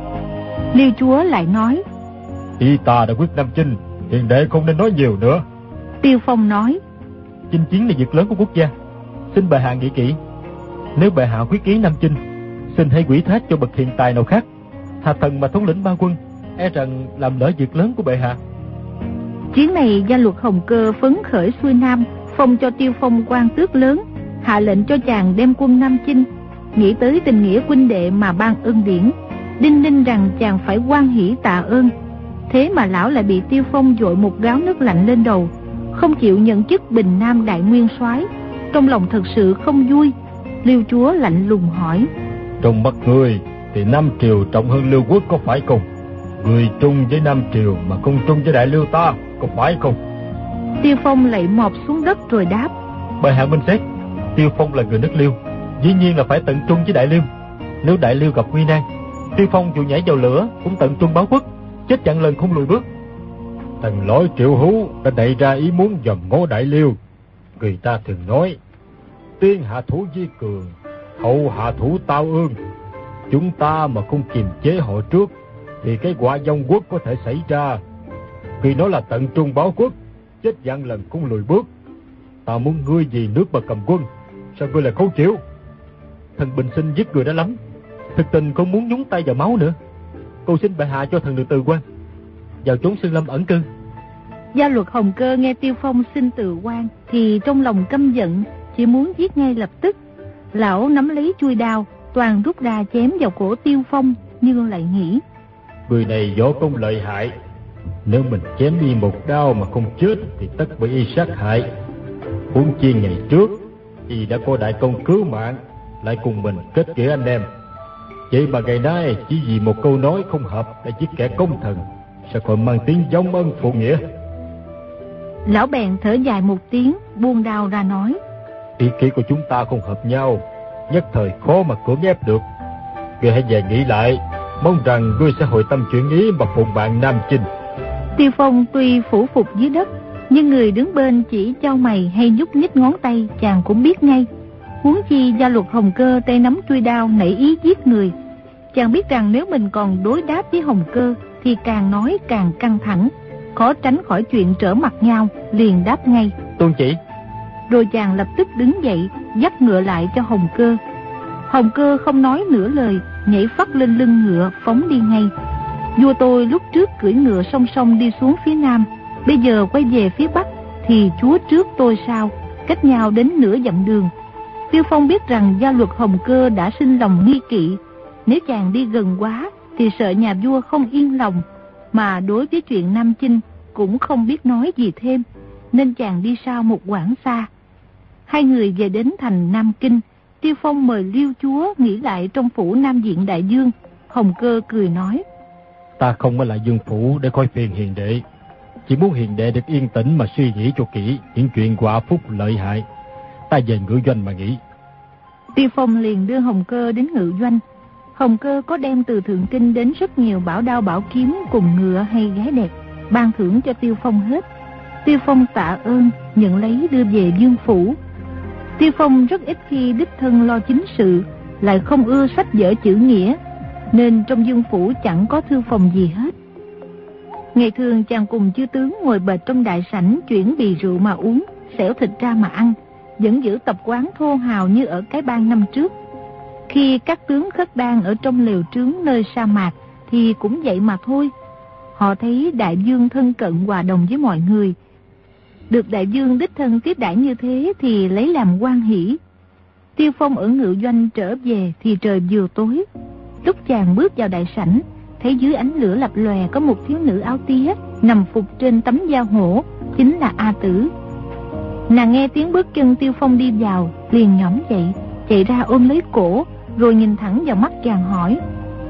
Liêu chúa lại nói: Y ta đã quyết Nam chinh, hiền đệ không nên nói nhiều nữa. Tiêu Phong nói: Chinh chiến là việc lớn của quốc gia, xin bệ hạ nghĩ kỹ. Nếu bệ hạ quyết ý Nam chinh, xin hãy ủy thác cho bậc hiện tài nào khác. Hạ thần mà thống lĩnh ba quân, e rằng làm lỡ việc lớn của bệ hạ. Chuyến này Gia Luật Hồng Cơ phấn khởi xuôi Nam, phong cho Tiêu Phong quan tước lớn, hạ lệnh cho chàng đem quân Nam chinh. Nghĩ tới tình nghĩa huynh đệ mà ban ân điển, đinh ninh rằng chàng phải hoan hỷ tạ ơn. Thế mà lão lại bị Tiêu Phong dội một gáo nước lạnh lên đầu, không chịu nhận chức Bình Nam đại nguyên soái. Trong lòng thật sự không vui. Liêu chúa lạnh lùng hỏi: Trong mắt ngươi thì Nam Triều trọng hơn Liêu quốc có phải không? Người trung với Nam Triều mà không trung với Đại Liêu ta, có phải không? Tiêu Phong lạy mọp xuống đất rồi đáp: Bệ hạ minh xét, Tiêu Phong là người nước Liêu, dĩ nhiên là phải tận trung với Đại Liêu. Nếu Đại Liêu gặp nguy nan, Tiêu Phong dù nhảy vào lửa cũng tận trung báo quốc, chết chặn lần không lùi bước. Thằng lõi Triệu Hú đã đẩy ra ý muốn dòm ngó Đại Liêu. Người ta thường nói: tiên hạ thủ vi cường, hậu hạ thủ tao ương. Chúng ta mà không kiềm chế họ trước thì cái quả vong quốc có thể xảy ra. Người nói là tận trung báo quốc, chết dặn lần không lùi bước. Ta muốn ngươi vì nước mà cầm quân, sao ngươi lại không chịu? Thần bình sinh giết người đã lắm, thực tình không muốn nhúng tay vào máu nữa. Cầu xin bệ hạ cho thần được từ quan, vào chốn Sơn Lâm ẩn cư. Gia Luật Hồng Cơ nghe Tiêu Phong xin từ quan thì trong lòng căm giận, chỉ muốn giết ngay lập tức. Lão nắm lấy chuôi đao, toàn rút ra chém vào cổ Tiêu Phong, nhưng lại nghĩ: Người này võ công lợi hại, nếu mình chém đi một đao mà không chết thì tất bị y sát hại. Huống chi ngày trước y đã có đại công cứu mạng, lại cùng mình kết nghĩa anh em. Vậy mà ngày nay chỉ vì một câu nói không hợp đã giết kẻ công thần, sao còn mang tiếng vong ân phụ nghĩa? Lão bèn thở dài một tiếng, buông đao ra nói: Ý kiến của chúng ta không hợp nhau, nhất thời khó mà cưỡng ép được. Ngươi hãy về nghĩ lại, mong rằng ngươi sẽ hồi tâm chuyển ý mà phụng bạn Nam Chinh. Tiêu Phong tuy phủ phục dưới đất, nhưng người đứng bên chỉ chau mày hay nhúc nhích ngón tay chàng cũng biết ngay. Huống chi Gia Luật Hồng Cơ tay nắm chuôi đao nảy ý giết người. Chàng biết rằng nếu mình còn đối đáp với Hồng Cơ thì càng nói càng căng thẳng, khó tránh khỏi chuyện trở mặt nhau, liền đáp ngay: Tuân chỉ. Rồi chàng lập tức đứng dậy, dắt ngựa lại cho Hồng Cơ. Hồng Cơ không nói nửa lời, nhảy phắt lên lưng ngựa phóng đi ngay. Vua tôi lúc trước cưỡi ngựa song song đi xuống phía nam, bây giờ quay về phía bắc thì chúa trước tôi sau, cách nhau đến nửa dặm đường. Tiêu Phong biết rằng Gia Luật Hồng Cơ đã sinh lòng nghi kỵ, nếu chàng đi gần quá thì sợ nhà vua không yên lòng, mà đối với chuyện Nam Chinh cũng không biết nói gì thêm, nên chàng đi sau một quãng xa. Hai người về đến thành Nam Kinh. Tiêu Phong mời Liêu chúa nghỉ lại trong phủ Nam Diện Đại Dương. Hồng Cơ cười nói: Ta không ở lại Dương phủ để coi phiền hiền đệ, chỉ muốn hiền đệ được yên tĩnh mà suy nghĩ cho kỹ những chuyện quả phúc lợi hại. Ta về ngự doanh mà nghĩ. Tiêu Phong liền đưa Hồng Cơ đến ngự doanh. Hồng Cơ có đem từ Thượng Kinh đến rất nhiều bảo đao bảo kiếm cùng ngựa hay gái đẹp, ban thưởng cho Tiêu Phong hết. Tiêu Phong tạ ơn, nhận lấy đưa về Dương phủ. Tiêu Phong rất ít khi đích thân lo chính sự, lại không ưa sách vở chữ nghĩa, nên trong Dương phủ chẳng có thư phòng gì hết. Ngày thường chàng cùng chư tướng ngồi bệt trong đại sảnh chuyển bì rượu mà uống, xẻo thịt ra mà ăn, vẫn giữ tập quán thô hào như ở cái bang năm trước. Khi các tướng khất đan ở trong lều trướng nơi sa mạc thì cũng vậy mà thôi. Họ thấy đại vương thân cận hòa đồng với mọi người, được đại vương đích thân tiếp đãi như thế thì lấy làm hoan hỉ. Tiêu Phong ở ngự doanh trở về thì trời vừa tối. Lúc chàng bước vào đại sảnh, thấy dưới ánh lửa lập lòe có một thiếu nữ áo tía nằm phục trên tấm da hổ, chính là A Tử. Nàng nghe tiếng bước chân Tiêu Phong đi vào, liền nhõm dậy, chạy ra ôm lấy cổ, rồi nhìn thẳng vào mắt chàng hỏi: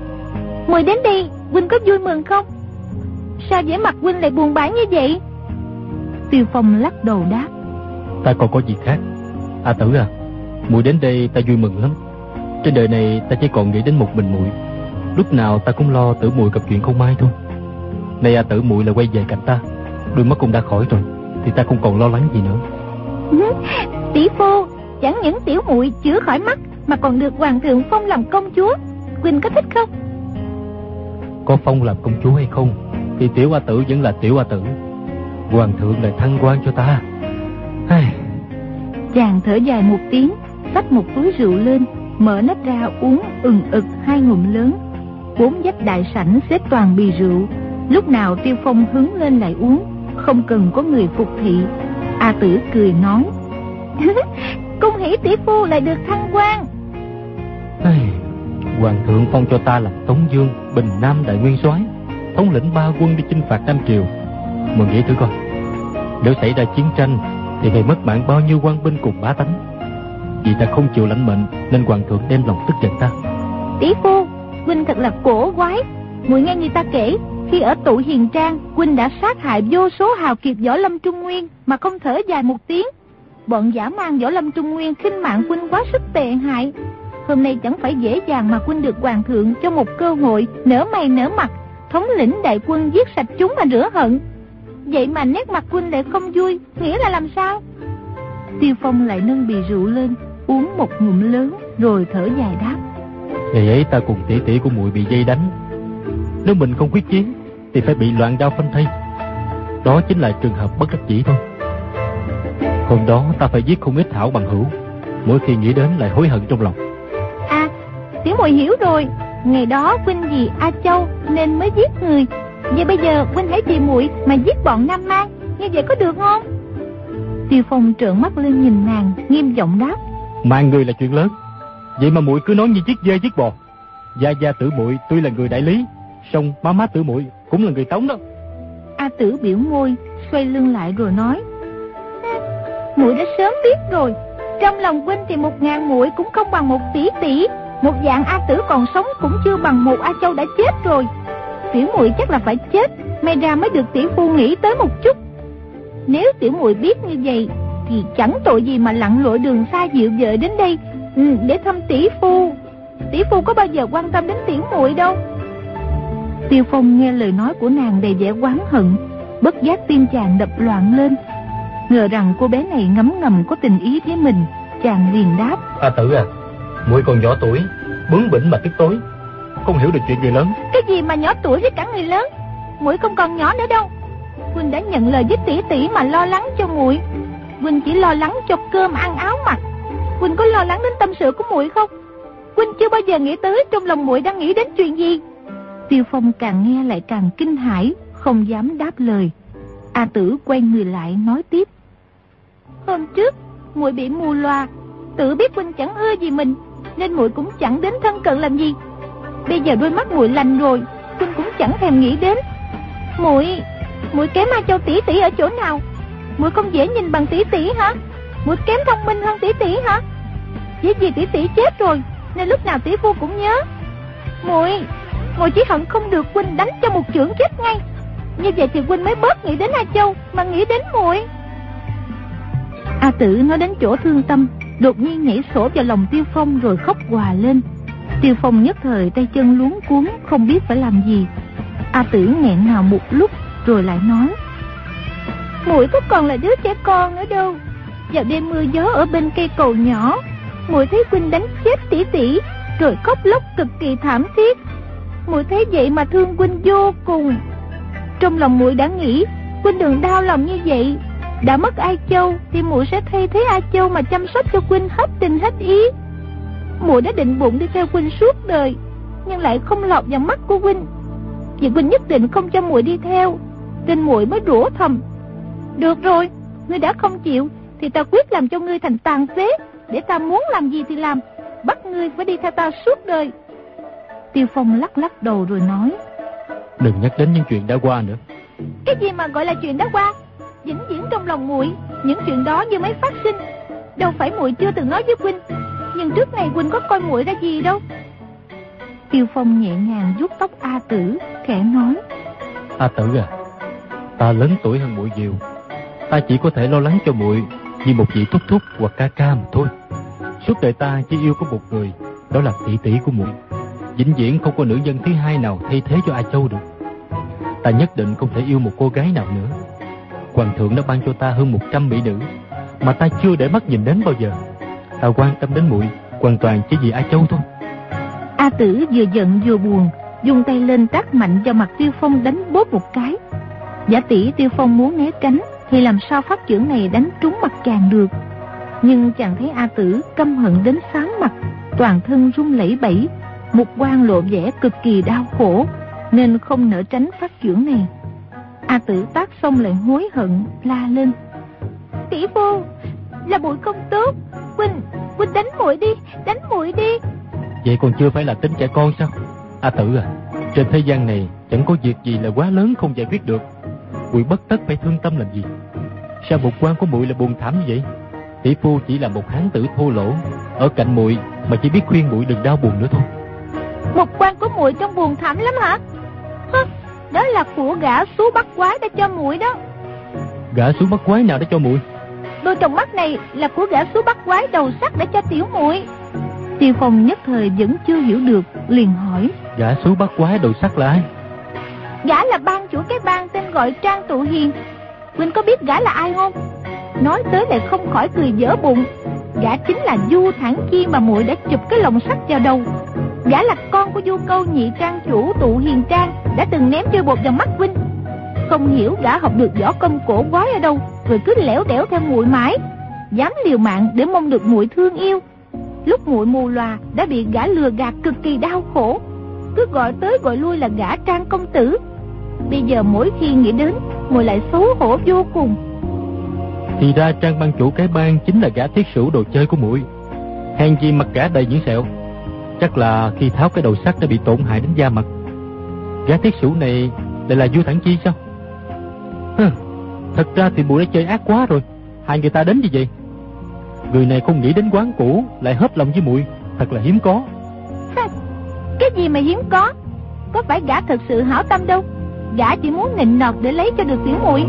Mời đến đây, huynh có vui mừng không? Sao vẻ mặt huynh lại buồn bã như vậy? Tiêu Phong lắc đầu đáp: Ta còn có gì khác. A Tử à, muội đến đây ta vui mừng lắm. Trên đời này ta chỉ còn nghĩ đến một mình muội, lúc nào ta cũng lo Tử muội gặp chuyện không may thôi. Nay A Tử muội lại quay về cạnh ta, đôi mắt cũng đã khỏi rồi, thì ta không còn lo lắng gì nữa. Tỷ phu, chẳng những tiểu muội chữa khỏi mắt mà còn được hoàng thượng phong làm công chúa, huynh có thích không? Có phong làm công chúa hay không thì tiểu A Tử vẫn là tiểu A Tử, hoàng thượng lại thăng quan cho ta. Chàng thở dài một tiếng, xách một túi rượu lên, mở nắp ra uống ừng ực 2 ngụm lớn. 4 vách đại sảnh xếp toàn bì rượu, lúc nào Tiêu Phong hứng lên lại uống, không cần có người phục thị. A Tử cười nói: Cung hỷ tỷ phu lại được thăng quan. Hoàng thượng phong cho ta làm Tống Dương, Bình Nam đại nguyên soái, thống lĩnh 3 quân đi chinh phạt Nam Triều. Mà nghĩ thử coi, nếu xảy ra chiến tranh thì phải mất mạng bao nhiêu quan binh cùng bá tánh. Vì ta không chịu lãnh mệnh nên hoàng thượng đem lòng tức giận ta. Tỷ phu, huynh thật là cổ quái. Muội nghe người ta kể, khi ở Tụ Hiền Trang, huynh đã sát hại vô số hào kiệt võ lâm Trung Nguyên mà không thở dài một tiếng. Bọn dã man võ lâm Trung Nguyên khinh mạng huynh quá sức tệ hại. Hôm nay chẳng phải dễ dàng mà huynh được hoàng thượng cho một cơ hội nở mày nở mặt, thống lĩnh đại quân giết sạch chúng mà rửa hận. Vậy mà nét mặt huynh lại không vui, nghĩa là làm sao? Tiêu Phong lại nâng bì rượu lên, uống một ngụm lớn, rồi thở dài đáp: Ngày ấy ta cùng tỷ tỷ của muội bị dây đánh, nếu mình không quyết chiến thì phải bị loạn đao phanh thây. Đó chính là trường hợp bất đắc dĩ thôi. Hôm đó ta phải giết không ít hảo bằng hữu, mỗi khi nghĩ đến lại hối hận trong lòng. À, tiểu muội hiểu rồi. Ngày đó huynh vì A Châu nên mới giết người. Vậy bây giờ huynh hãy vì muội mà giết bọn Nam Mang, như vậy có được không? Tiêu Phong trợn mắt lên nhìn nàng, nghiêm giọng đáp. Mang người là chuyện lớn, vậy mà muội cứ nói như chiếc dê chiếc bò. Gia Gia Tử muội tuy là người đại lý, song má Tử muội cũng là người Tống đó. A Tử biểu môi, xoay lưng lại rồi nói. Muội đã sớm biết rồi. Trong lòng huynh thì 1000 muội cũng không bằng 1 tỷ. Một dạng A Tử còn sống cũng chưa bằng một A Châu đã chết rồi. Tiểu muội chắc là phải chết, may ra mới được tỷ phu nghĩ tới một chút. Nếu tiểu muội biết như vậy thì chẳng tội gì mà lặn lội đường xa dịu vợ đến đây để thăm tỷ phu. Tỷ phu có bao giờ quan tâm đến tiểu muội đâu. Tiêu Phong nghe lời nói của nàng đầy vẻ oán hận, bất giác tim chàng đập loạn lên. Ngờ rằng cô bé này ngấm ngầm có tình ý với mình, chàng liền đáp. A Tử à, muội còn nhỏ tuổi, bướng bỉnh mà tức tối, không hiểu được chuyện người lớn. Cái gì mà nhỏ tuổi với cả người lớn? Muội không còn nhỏ nữa đâu. Huynh đã nhận lời với tỷ tỷ mà lo lắng cho muội. Huynh chỉ lo lắng cho cơm ăn áo mặc. Huynh có lo lắng đến tâm sự của muội không? Huynh chưa bao giờ nghĩ tới trong lòng muội đang nghĩ đến chuyện gì. Tiêu Phong càng nghe lại càng kinh hãi, không dám đáp lời. A Tử quay người lại nói tiếp. Hôm trước muội bị mù loà, tự biết huynh chẳng ưa gì mình nên muội cũng chẳng đến thân cận làm gì. Bây giờ đôi mắt muội lành rồi, huynh cũng chẳng thèm nghĩ đến. Muội kém A Châu tỷ tỷ ở chỗ nào? Muội không dễ nhìn bằng tỷ tỷ hả? Muội kém thông minh hơn tỷ tỷ hả? Chỉ vì tỷ tỷ chết rồi nên lúc nào tỷ phu cũng nhớ. Muội chỉ hận không được huynh đánh cho một chưởng chết ngay. Như vậy thì huynh mới bớt nghĩ đến A Châu mà nghĩ đến muội. A Tử nói đến chỗ thương tâm, đột nhiên nhảy sổ vào lòng Tiêu Phong rồi khóc òa lên. Tiêu Phong nhất thời tay chân luống cuống, không biết phải làm gì. A Tử nghẹn ngào một lúc rồi lại nói. Muội có còn là đứa trẻ con nữa đâu. Vào đêm mưa gió ở bên cây cầu nhỏ, muội thấy huynh đánh chết tỷ tỷ rồi khóc lóc cực kỳ thảm thiết. Muội thấy vậy mà thương huynh vô cùng. Trong lòng muội đã nghĩ huynh đừng đau lòng như vậy. Đã mất A Châu thì muội sẽ thay thế A Châu mà chăm sóc cho huynh hết tình hết ý. Muội đã định bụng đi theo huynh suốt đời, nhưng lại không lọt vào mắt của huynh. Vì huynh nhất định không cho muội đi theo, nên muội mới rủa thầm. Được rồi, ngươi đã không chịu thì ta quyết làm cho ngươi thành tàn phế, để ta muốn làm gì thì làm, bắt ngươi phải đi theo ta suốt đời. Tiêu Phong lắc lắc đầu rồi nói. Đừng nhắc đến những chuyện đã qua nữa. Cái gì mà gọi là chuyện đã qua? Vĩnh viễn trong lòng muội, những chuyện đó như mới phát sinh. Đâu phải muội chưa từng nói với huynh, nhưng trước này huynh có coi muội ra gì đâu. Tiêu Phong nhẹ nhàng vuốt tóc A Tử, khẽ nói. A Tử à, ta lớn tuổi hơn muội nhiều, ta chỉ có thể lo lắng cho muội như một vị thúc thúc hoặc ca ca mà thôi. Suốt đời ta chỉ yêu có một người, đó là tỷ tỷ của muội. Vĩnh viễn không có nữ nhân thứ hai nào thay thế cho A Châu được. Ta nhất định không thể yêu một cô gái nào nữa. Hoàng thượng đã ban cho ta hơn 100 mỹ nữ mà ta chưa để mắt nhìn đến bao giờ. Ta quan tâm đến muội hoàn toàn chỉ vì A Châu thôi. A Tử vừa giận vừa buồn, dùng tay lên tát mạnh vào mặt Tiêu Phong đánh bốp một cái. Giả tỷ Tiêu Phong muốn né tránh thì làm sao phát chưởng này đánh trúng mặt chàng được. Nhưng chàng thấy A Tử căm hận đến xám mặt, toàn thân run lẩy bẩy, mục quang lộ vẻ cực kỳ đau khổ, nên không nỡ tránh phát chưởng này. A Tử tát xong lại hối hận, la lên. Tỷ phu, là muội không tốt, huynh đánh muội đi, đánh muội đi. Vậy còn chưa phải là tính trẻ con sao? A Tử à, trên thế gian này chẳng có việc gì là quá lớn không giải quyết được. Muội bất tất phải thương tâm làm gì. Sao một quan của muội là buồn thảm như vậy? Tỷ phu chỉ là một hán tử thô lỗ, ở cạnh muội mà chỉ biết khuyên muội đừng đau buồn nữa thôi. Một quan của muội trong buồn thảm lắm hả? Đó là của gã xú bắt quái đã cho muội đó. Gã xú bắt quái nào đã cho muội? Đôi trong mắt này là của gã xú bắt quái đầu sắt đã cho tiểu muội. Tiêu Phong nhất thời vẫn chưa hiểu được, liền hỏi. Gã xú bắt quái đầu sắt là ai? Gã là ban chủ cái bang tên gọi Trang Tụ Hiền. Huynh có biết gã là ai không? Nói tới lại không khỏi cười dở bụng. Gã chính là Du Thản Chi mà muội đã chụp cái lồng sắt vào đầu. Gã là con của Du Câu nhị trang chủ Tụ Hiền Trang, đã từng ném chơi bột vào mắt huynh. Không hiểu gã học được võ công cổ quái ở đâu, rồi cứ lẻo đẻo theo muội mãi, dám liều mạng để mong được muội thương yêu. Lúc muội mù lòa đã bị gã lừa gạt cực kỳ đau khổ, cứ gọi tới gọi lui là gã Trang công tử. Bây giờ mỗi khi nghĩ đến, muội lại xấu hổ vô cùng. Thì ra Trang ban chủ cái bang chính là gã thiết sửu đồ chơi của muội. Hèn gì mặt gã đầy những sẹo, chắc là khi tháo cái đầu sắt đã bị tổn hại đến da mặt. Gã thiết sửu này lại là Vua Thản Chi sao? Thật ra thì muội đã chơi ác quá rồi, hại người ta đến như vậy. Người này không nghĩ đến quán cũ, lại hết lòng với muội, thật là hiếm có. Cái gì mà hiếm có? Có phải gã thật sự hảo tâm đâu, gã chỉ muốn nịnh nọt để lấy cho được tiểu muội.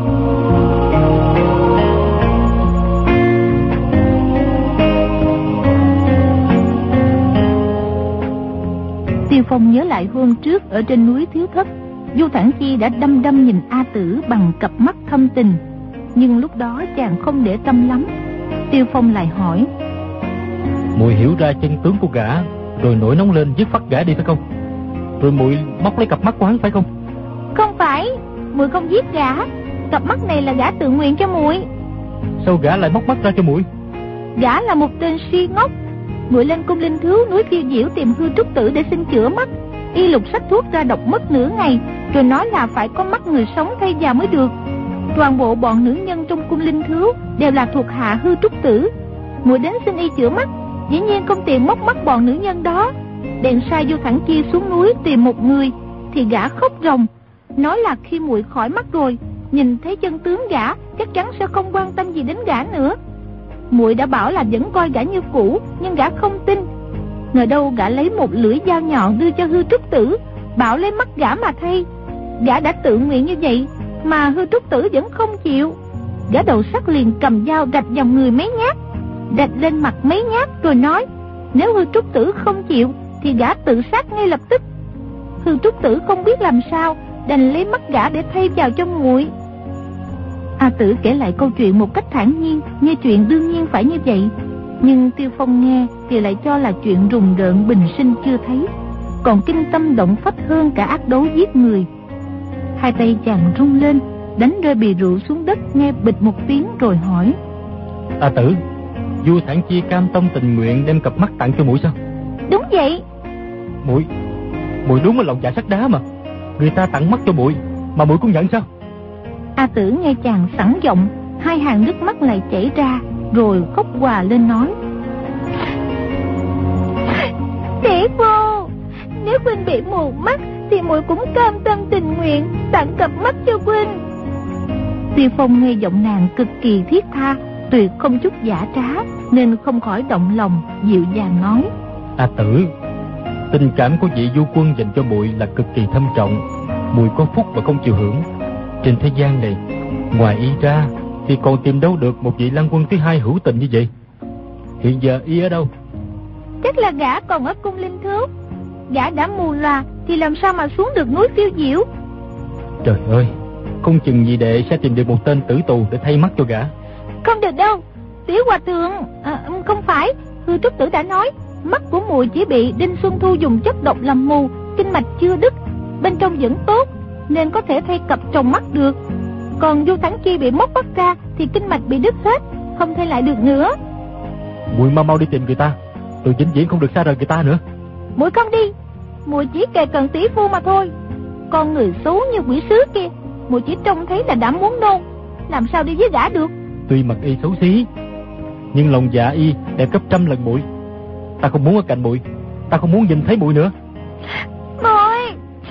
Tiêu Phong nhớ lại hôm trước ở trên núi Thiếu Thất, Vua Thản Chi đã đăm đăm nhìn A Tử bằng cặp mắt thâm tình, nhưng lúc đó chàng không để tâm lắm. Tiêu Phong lại hỏi: muội hiểu ra chân tướng của gã, rồi nổi nóng lên dứt phát gã đi phải không? Rồi muội móc lấy cặp mắt của hắn phải không? Không phải, muội không giết gã, cặp mắt này là gã tự nguyện cho muội. Sao gã lại móc mắt ra cho muội? Gã là một tên si ngốc. Muội lên Cung Linh Thứu núi Phiêu Diễu tìm Hư Trúc Tử để xin chữa mắt. Y lục sách thuốc ra độc mất nửa ngày, rồi nói là phải có mắt người sống thay vào mới được. Toàn bộ bọn nữ nhân trong Cung Linh Thứu đều là thuộc hạ Hư Trúc Tử. Muội đến xin y chữa mắt, dĩ nhiên không tiện móc mắt bọn nữ nhân đó. Bèn sai Vua Thản Chi xuống núi tìm một người, thì gã khóc ròng, nói là khi muội khỏi mắt rồi, nhìn thấy chân tướng gã chắc chắn sẽ không quan tâm gì đến gã nữa. Muội đã bảo là vẫn coi gã như cũ, nhưng gã không tin. Ngờ đâu gã lấy một lưỡi dao nhọn đưa cho Hư Trúc Tử, bảo lấy mắt gã mà thay. Gã đã tự nguyện như vậy mà Hư Trúc Tử vẫn không chịu. Gã đầu sắt liền cầm dao rạch vào người mấy nhát, rạch lên mặt mấy nhát, rồi nói nếu Hư Trúc Tử không chịu thì gã tự sát ngay lập tức. Hư Trúc Tử không biết làm sao, đành lấy mắt gã để thay vào cho muội. A Tử kể lại câu chuyện một cách thản nhiên, như chuyện đương nhiên phải như vậy. Nhưng Tiêu Phong nghe thì lại cho là chuyện rùng rợn bình sinh chưa thấy, còn kinh tâm động phách hơn cả ác đấu giết người. Hai tay chàng rung lên, đánh rơi bì rượu xuống đất, nghe bịch một tiếng rồi hỏi: A Tử, Vua Thản Chi cam tâm tình nguyện đem cặp mắt tặng cho muội sao? Đúng vậy. Muội đúng là lòng dạ sắt đá mà. Người ta tặng mắt cho muội mà muội cũng nhận sao? A Tử nghe chàng sẵn giọng, hai hàng nước mắt lại chảy ra, rồi khóc òa lên nói: Tỷ phu, nếu huynh bị mù mắt thì muội cũng cam tâm tình nguyện tặng cặp mắt cho huynh. Tiêu Phong nghe giọng nàng cực kỳ thiết tha, tuyệt không chút giả trá, nên không khỏi động lòng, dịu dàng nói: A Tử, tình cảm của vị vua quân dành cho muội là cực kỳ thâm trọng. Muội có phúc mà không chịu hưởng. Trên thế gian này, ngoài y ra thì còn tìm đâu được một vị lang quân thứ hai hữu tình như vậy. Hiện giờ y ở đâu? Chắc là gã còn ở Cung Linh Thứu. Gã đã mù lòa thì làm sao mà xuống được núi Phiêu Diễu. Trời ơi, không chừng nhị đệ sẽ tìm được một tên tử tù để thay mắt cho gã. Không được đâu, Tiểu Hòa Thượng, không phải, Hư Trúc Tử đã nói mắt của muội chỉ bị Đinh Xuân Thu dùng chất độc làm mù, kinh mạch chưa đứt, bên trong vẫn tốt, nên có thể thay cặp tròng mắt được. Còn Vua Thản Chi bị móc mắt ra thì kinh mạch bị đứt hết, không thay lại được nữa. Muội mau đi tìm người ta, tôi vĩnh viễn không được xa rời người ta nữa. Muội không đi, muội chỉ kề cận tỷ phu mà thôi. Con người xấu như quỷ sứ kia, muội chỉ trông thấy là đã muốn nôn, làm sao đi với gã được. Tuy mặt y xấu xí, nhưng lòng dạ y đẹp gấp trăm lần muội. Ta không muốn ở cạnh muội, ta không muốn nhìn thấy muội nữa. Muội.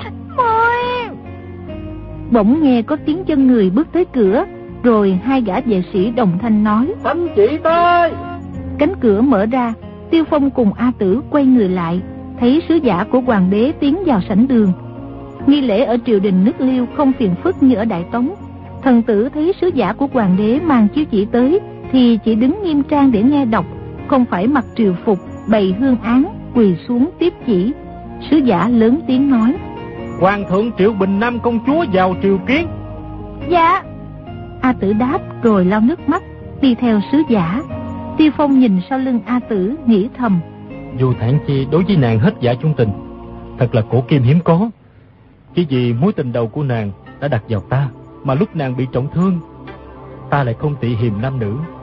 Bỗng nghe có tiếng chân người bước tới cửa, rồi hai gã vệ sĩ đồng thanh nói: Thánh chỉ tới. Cánh cửa mở ra, Tiêu Phong cùng A Tử quay người lại, thấy sứ giả của hoàng đế tiến vào sảnh đường. Nghi lễ ở triều đình nước Liêu không phiền phức như ở Đại Tống. Thần tử thấy sứ giả của hoàng đế mang chiếu chỉ tới thì chỉ đứng nghiêm trang để nghe đọc, không phải mặc triều phục, bày hương án, quỳ xuống tiếp chỉ. Sứ giả lớn tiếng nói: Hoàng thượng Triệu Bình Nam công chúa vào triều kiến. Dạ. A Tử đáp rồi lau nước mắt, đi theo sứ giả. Tiêu Phong nhìn sau lưng A Tử, nghĩ thầm: Vua Thản Chi đối với nàng hết giả chung tình, thật là cổ kim hiếm có. Chỉ vì mối tình đầu của nàng đã đặt vào ta, mà lúc nàng bị trọng thương, ta lại không tị hiềm nam nữ.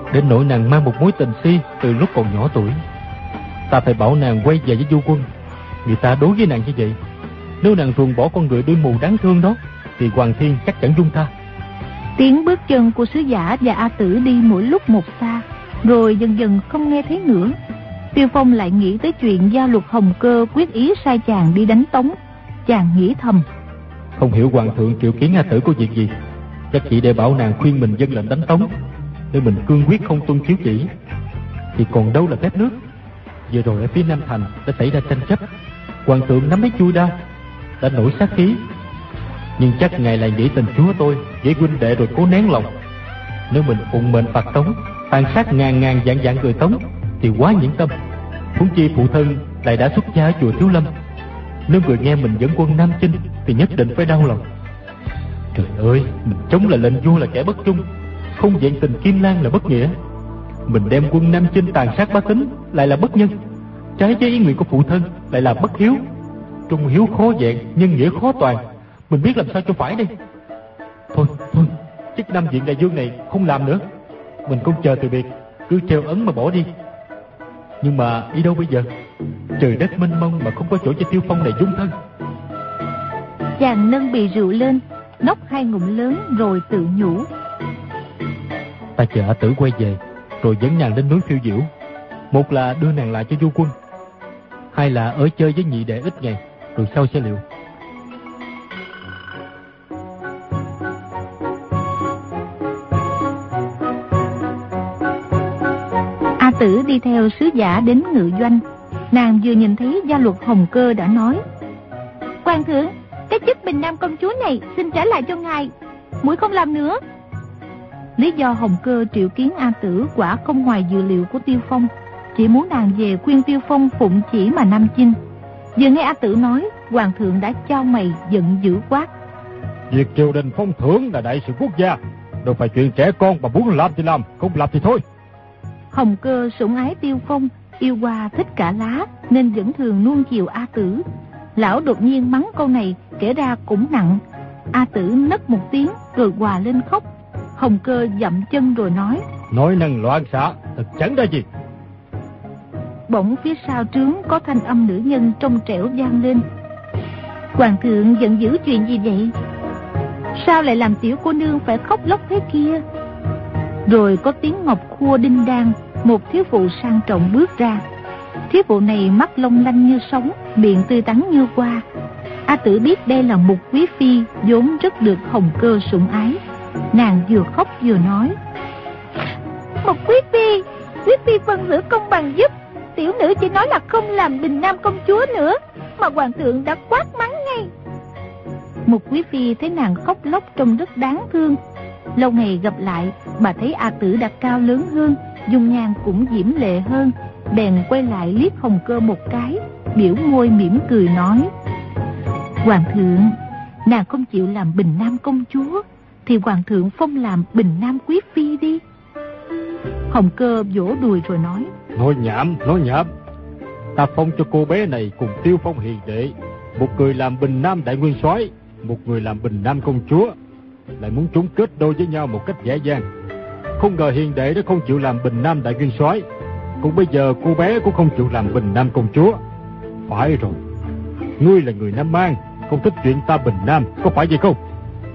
Đến nỗi nàng mang một mối tình si từ lúc còn nhỏ tuổi. Ta phải bảo nàng quay về với Du Quân. Người ta đối với nàng như vậy, nếu nàng ruồng bỏ con người đuôi mù đáng thương đó, thì Hoàng Thiên chắc chắn dung tha. Tiếng bước chân của sứ giả và A Tử đi mỗi lúc một xa, rồi dần dần không nghe thấy nữa. Tiêu Phong lại nghĩ tới chuyện Gia Luật Hồng Cơ quyết ý sai chàng đi đánh Tống. Chàng nghĩ thầm, không hiểu Hoàng thượng triệu kiến A Tử có việc gì. Chắc chỉ để bảo nàng khuyên mình dâng lệnh đánh Tống, để mình cương quyết không tuân chiếu chỉ. Thì còn đâu là phép nước. Vừa rồi ở phía Nam Thành đã xảy ra tranh chấp, Hoàng thượng nắm lấy chui đao, đã nổi sát khí. Nhưng chắc ngài lại nghĩ tình chúa tôi với huynh đệ rồi cố nén lòng. Nếu mình phụng mệnh phạt Tống, tàn sát ngàn vạn người Tống, thì quá nhẫn tâm. Huống chi phụ thân lại đã xuất gia ở chùa Thiếu Lâm. Nếu người nghe mình dẫn quân Nam chinh thì nhất định phải đau lòng. Trời ơi, mình chống là lệnh vua là kẻ bất trung, không vẹn tình Kim Lan là bất nghĩa. Mình đem quân Nam chinh tàn sát bá tính lại là bất nhân, trái với ý nguyện của phụ thân lại là bất hiếu. Trung hiếu khó vẹn, nhân nghĩa khó toàn, mình biết làm sao cho phải đây. Thôi, chức Nam Viện đại vương này không làm nữa. Mình không chờ từ biệt, cứ treo ấn mà bỏ đi. Nhưng mà đi đâu bây giờ? Trời đất mênh mông mà không có chỗ cho Tiêu Phong này dung thân. Chàng nâng bì rượu lên, nốc 2 ngụm lớn rồi tự nhủ, ta chờ A Tử quay về rồi dẫn nàng lên núi phiêu diễu. Một là đưa nàng lại cho Du Quân, hai là ở chơi với nhị đệ ít ngày, rồi sau sẽ liệu. A Tử đi theo sứ giả đến ngự doanh. Nàng vừa nhìn thấy Gia Luật Hồng Cơ đã nói, Hoàng thượng, cái chức Bình Nam công chúa này xin trả lại cho ngài, muội không làm nữa. Lý do Hồng Cơ triệu kiến A Tử quả không ngoài dự liệu của Tiêu Phong, chỉ muốn nàng về khuyên Tiêu Phong phụng chỉ mà Nam chinh. Vừa nghe A Tử nói, Hoàng thượng đã chau mày giận dữ quát, việc triều đình phong thưởng là đại sự quốc gia, đâu phải chuyện trẻ con mà muốn làm thì làm, không làm thì thôi. Hồng Cơ sủng ái Tiêu Phong, yêu hoa thích cả lá, nên vẫn thường nuông chiều A Tử. Lão đột nhiên mắng câu này kể ra cũng nặng. A Tử nấc một tiếng rồi hòa lên khóc. Hồng Cơ dậm chân rồi nói năng loạn xạ, thật chẳng ra gì. Bỗng phía sau trướng có thanh âm nữ nhân trong trẻo vang lên, Hoàng thượng giận dữ chuyện gì vậy? Sao lại làm tiểu cô nương phải khóc lóc thế kia? Rồi có tiếng ngọc khua đinh đan, một thiếu phụ sang trọng bước ra. Thiếu phụ này mắt long lanh như sóng, miệng tươi tắn như hoa. A Tử biết đây là Mục Quý Phi, vốn rất được Hồng Cơ sủng ái. Nàng vừa khóc vừa nói, Mục Quý Phi phân xử công bằng giúp. Tiểu nữ chỉ nói là không làm Bình Nam công chúa nữa, mà hoàng thượng đã quát mắng ngay. Mục Quý Phi thấy nàng khóc lóc trông rất đáng thương. Lâu ngày gặp lại, bà thấy A Tử đã cao lớn hơn, dung nhan cũng diễm lệ hơn, bèn quay lại liếc Hồng Cơ một cái, biểu môi mỉm cười nói, Hoàng thượng, nàng không chịu làm Bình Nam công chúa, thì hoàng thượng phong làm Bình Nam Quý Phi đi. Hồng Cơ vỗ đùi rồi nói nhảm. Ta phong cho cô bé này cùng Tiêu Phong hiền đệ, một người làm Bình Nam đại nguyên soái, một người làm Bình Nam công chúa, lại muốn chúng kết đôi với nhau một cách dễ dàng. Không ngờ hiền đệ đã không chịu làm Bình Nam đại nguyên soái, còn bây giờ cô bé cũng không chịu làm Bình Nam công chúa. Phải rồi, ngươi là người Nam Mang, không thích chuyện ta Bình Nam, có phải vậy không?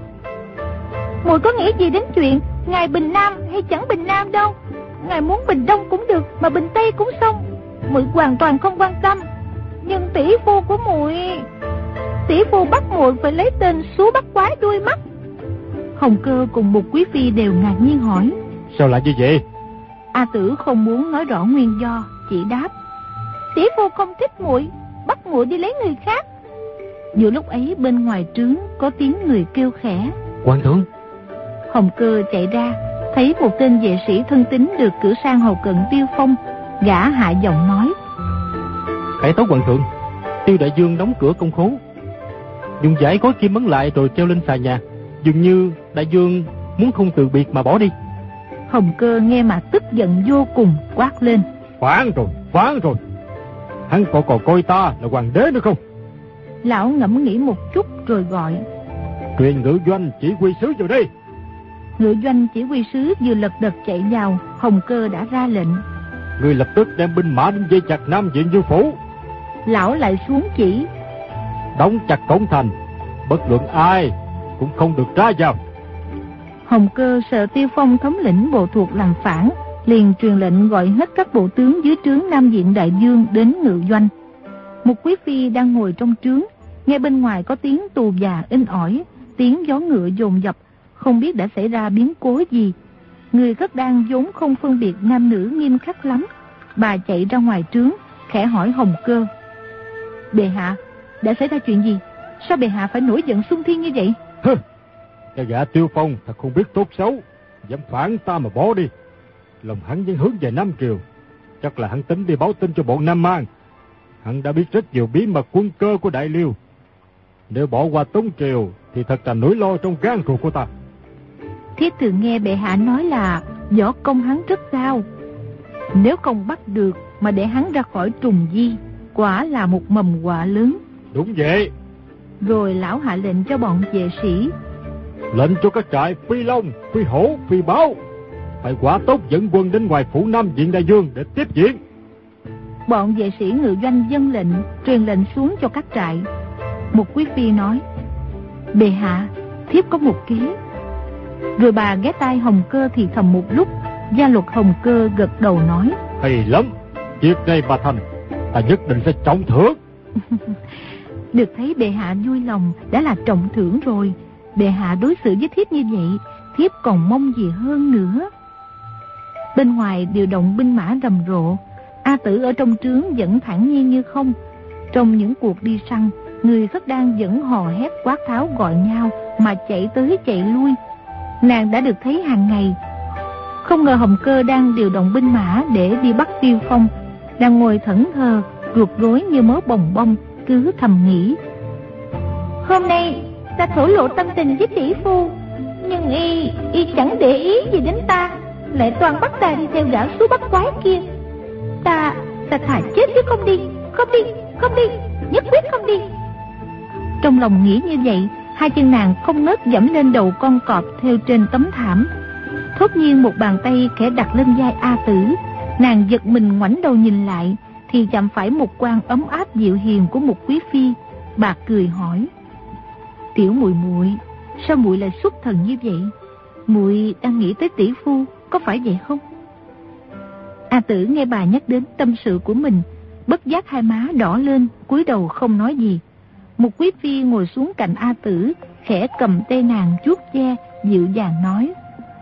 Muội có nghĩ gì đến chuyện ngài Bình Nam hay chẳng Bình Nam đâu. Ngài muốn Bình Đông cũng được, mà Bình Tây cũng xong, muội hoàn toàn không quan tâm. Nhưng tỷ phu của muội, tỷ phu bắt muội phải lấy tên Sú Bắt Quái đuôi mắt. Hồng Cơ cùng Mục Quý Phi đều ngạc nhiên hỏi, sao lại như vậy? A Tử không muốn nói rõ nguyên do, chỉ đáp, tỷ phu không thích muội, bắt muội đi lấy người khác. Giữa lúc ấy bên ngoài trướng có tiếng người kêu khẽ, Hoàng thượng. Hồng Cơ chạy ra, thấy một tên vệ sĩ thân tín được cử sang hầu cận Tiêu Phong. Gã hạ giọng nói, Khải tấu hoàng thượng, Tiêu đại vương đóng cửa công khố, dùng dải gói kim ấn lại rồi treo lên xà nhà, dường như đại vương muốn không từ biệt mà bỏ đi. Hồng Cơ nghe mà tức giận vô cùng, quát lên, Phán rồi, hắn còn coi ta là hoàng đế nữa không? Lão ngẫm nghĩ một chút rồi gọi, Truyền ngự doanh chỉ huy sứ vào đây. Ngự doanh chỉ huy sứ vừa lật đật chạy vào, Hồng Cơ đã ra lệnh. Người lập tức đem binh mã đến dây chặt Nam Viện Dương phủ. Lão lại xuống chỉ. Đóng chặt cổng thành, bất luận ai cũng không được ra vào. Hồng Cơ sợ Tiêu Phong thống lĩnh bộ thuộc làm phản, liền truyền lệnh gọi hết các bộ tướng dưới trướng Nam Viện Đại Dương đến ngự doanh. Một quý phi đang ngồi trong trướng, nghe bên ngoài có tiếng tù già inh ỏi, tiếng gió ngựa dồn dập, không biết đã xảy ra biến cố gì. Người Khất Đan vốn không phân biệt nam nữ nghiêm khắc lắm, bà chạy ra ngoài trướng, khẽ hỏi Hồng Cơ: Bệ hạ, đã xảy ra chuyện gì? Sao bệ hạ phải nổi giận xung thiên như vậy? Cái gã Tiêu Phong thật không biết tốt xấu, dám phản ta mà bỏ đi. Lòng hắn vẫn hướng về Nam Triều, chắc là hắn tính đi báo tin cho bọn Nam Mang. Hắn đã biết rất nhiều bí mật quân cơ của Đại Liêu. Nếu bỏ qua Tống Triều thì thật là nỗi lo trong gan ruột của ta. Thiết thường nghe bệ hạ nói là võ công hắn rất cao, nếu không bắt được mà để hắn ra khỏi Trùng Di, quả là một mầm họa lớn. Đúng vậy. Rồi lão hạ lệnh cho bọn vệ sĩ, lệnh cho các trại Phi Long, Phi Hổ, Phi Báo phải quả tốc dẫn quân đến ngoài phủ Nam Viện Đại Dương để tiếp viện. Bọn vệ sĩ ngự doanh dâng lệnh, truyền lệnh xuống cho các trại. Một quý phi nói: Bệ hạ, thiếp có một kế. Rồi bà ghé tai Hồng Cơ thì thầm một lúc. Gia luật Hồng Cơ gật đầu nói: Hay lắm, việc này bà thành, ta nhất định sẽ trọng thưởng. Được thấy bệ hạ vui lòng đã là trọng thưởng rồi. Bệ hạ đối xử với thiếp như vậy, thiếp còn mong gì hơn nữa. Bên ngoài điều động binh mã rầm rộ, A Tử ở trong trướng vẫn thản nhiên như không. Trong những cuộc đi săn, người Khất Đan vẫn hò hét quát tháo gọi nhau mà chạy tới chạy lui. Nàng đã được thấy hàng ngày. Không ngờ Hồng Cơ đang điều động binh mã để đi bắt Tiêu Phong, đang ngồi thẫn thờ, ruột rối như mớ bồng bông, cứ thầm nghĩ: Hôm nay ta thổ lộ tâm tình với tỷ phu, nhưng y chẳng để ý gì đến ta, lại toàn bắt ta đi theo gã số bắt quái kia. Ta thà chết chứ không đi, nhất quyết không đi. Trong lòng nghĩ như vậy, hai chân nàng không ngớt dẫm lên đầu con cọp theo trên tấm thảm. Thốt nhiên một bàn tay khẽ đặt lên vai A Tử. Nàng giật mình ngoảnh đầu nhìn lại thì chạm phải một quan ấm áp dịu hiền của một quý phi. Bà cười hỏi: Tiểu muội muội, sao muội lại xuất thần như vậy? Muội đang nghĩ tới tỷ phu, có phải vậy không? A Tử nghe bà nhắc đến tâm sự của mình, bất giác hai má đỏ lên, cúi đầu không nói gì. Một quý phi ngồi xuống cạnh A Tử, khẽ cầm tay nàng chuốt ve, dịu dàng nói: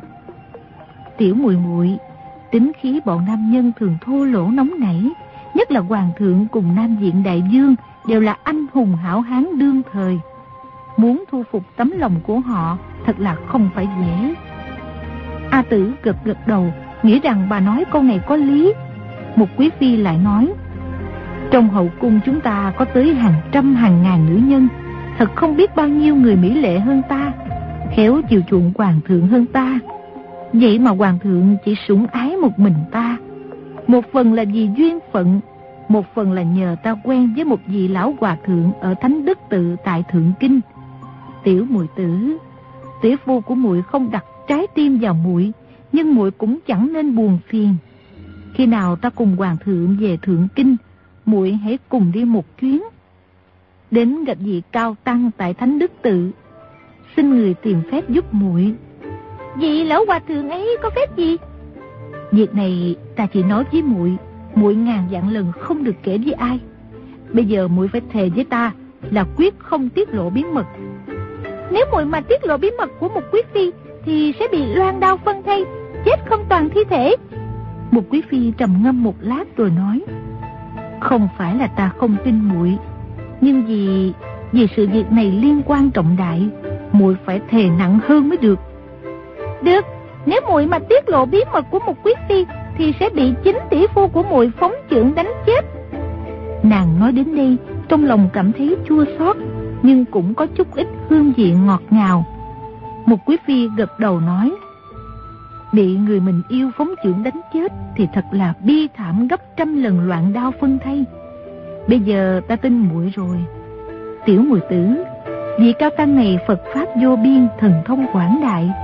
Tiểu muội muội, tính khí bọn nam nhân thường thô lỗ nóng nảy, nhất là hoàng thượng cùng Nam Viện Đại Dương đều là anh hùng hảo hán đương thời. Muốn thu phục tấm lòng của họ thật là không phải dễ. A Tử gật đầu, nghĩ rằng bà nói câu này có lý. Một quý phi lại nói: Trong hậu cung chúng ta có tới hàng trăm hàng ngàn nữ nhân, thật không biết bao nhiêu người mỹ lệ hơn ta, khéo chiều chuộng hoàng thượng hơn ta. Vậy mà hoàng thượng chỉ sủng ái một mình ta. Một phần là vì duyên phận, một phần là nhờ ta quen với một vị lão hòa thượng ở Thánh Đức Tự tại Thượng Kinh. Tiểu muội tử, tỷ phu của muội không đặt trái tim vào muội, nhưng muội cũng chẳng nên buồn phiền. Khi nào ta cùng hoàng thượng về Thượng Kinh, muội hãy cùng đi một chuyến, đến gặp vị cao tăng tại Thánh Đức Tự, xin người tìm phép giúp muội. Vị lão hòa thượng ấy có phép gì? Việc này ta chỉ nói với muội, muội ngàn vạn lần không được kể với ai. Bây giờ muội phải thề với ta là quyết không tiết lộ bí mật. Nếu muội mà tiết lộ bí mật của một quý phi thì sẽ bị loan đao phân thây, chết không toàn thi thể. Một quý phi trầm ngâm một lát rồi nói: Không phải là ta không tin muội, nhưng vì sự việc này liên quan trọng đại, muội phải thề nặng hơn mới được. Được, nếu muội mà tiết lộ bí mật của một quý phi thì sẽ bị chính tỷ phu của muội phóng chưởng đánh chết. Nàng nói đến đây, trong lòng cảm thấy chua xót, nhưng cũng có chút ít hương vị ngọt ngào. Một quý phi gật đầu nói: Bị người mình yêu phóng chưởng đánh chết thì thật là bi thảm gấp trăm lần loạn đao phân thây. Bây giờ ta tin muội rồi. Tiểu muội tử, vị cao tăng này Phật pháp vô biên, thần thông quảng đại,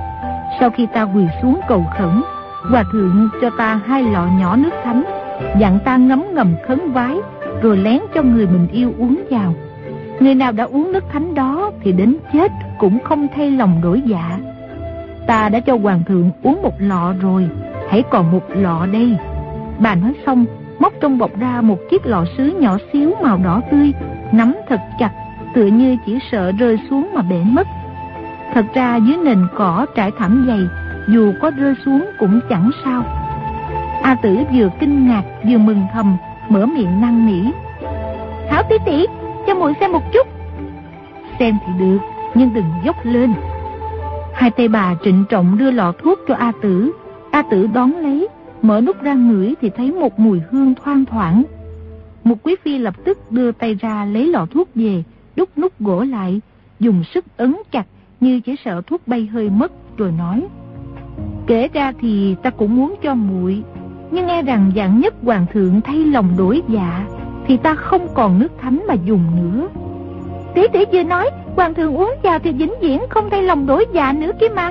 Sau khi ta quỳ xuống cầu khẩn, hòa thượng cho ta 2 lọ nhỏ nước thánh, dặn ta ngấm ngầm khấn vái, rồi lén cho người mình yêu uống vào. Người nào đã uống nước thánh đó thì đến chết cũng không thay lòng đổi dạ. Ta đã cho hoàng thượng uống 1 lọ rồi, hãy còn 1 lọ đây. Bà nói xong, móc trong bọc ra một chiếc lọ sứ nhỏ xíu màu đỏ tươi, nắm thật chặt, tựa như chỉ sợ rơi xuống mà bể mất. Thật ra dưới nền cỏ trải thảm dày, dù có rơi xuống cũng chẳng sao. A Tử vừa kinh ngạc vừa mừng thầm, mở miệng năn nỉ: "Hảo tỷ tỷ, cho muội xem một chút." "Xem thì được, nhưng đừng dốc lên." 2 tay bà trịnh trọng đưa lọ thuốc cho A Tử. A Tử đón lấy, mở nút ra ngửi thì thấy một mùi hương thoang thoảng. Một quý phi lập tức đưa tay ra lấy lọ thuốc về, đút nút gỗ lại, dùng sức ấn chặt như chỉ sợ thuốc bay hơi mất, rồi nói: "Kể ra thì ta cũng muốn cho muội, nhưng nghe rằng vạn nhất hoàng thượng thay lòng đổi dạ thì ta không còn nước thánh mà dùng nữa." "Tỷ tỷ vừa nói hoàng thượng uống vào thì vĩnh viễn không thay lòng đổi dạ nữa kia mà."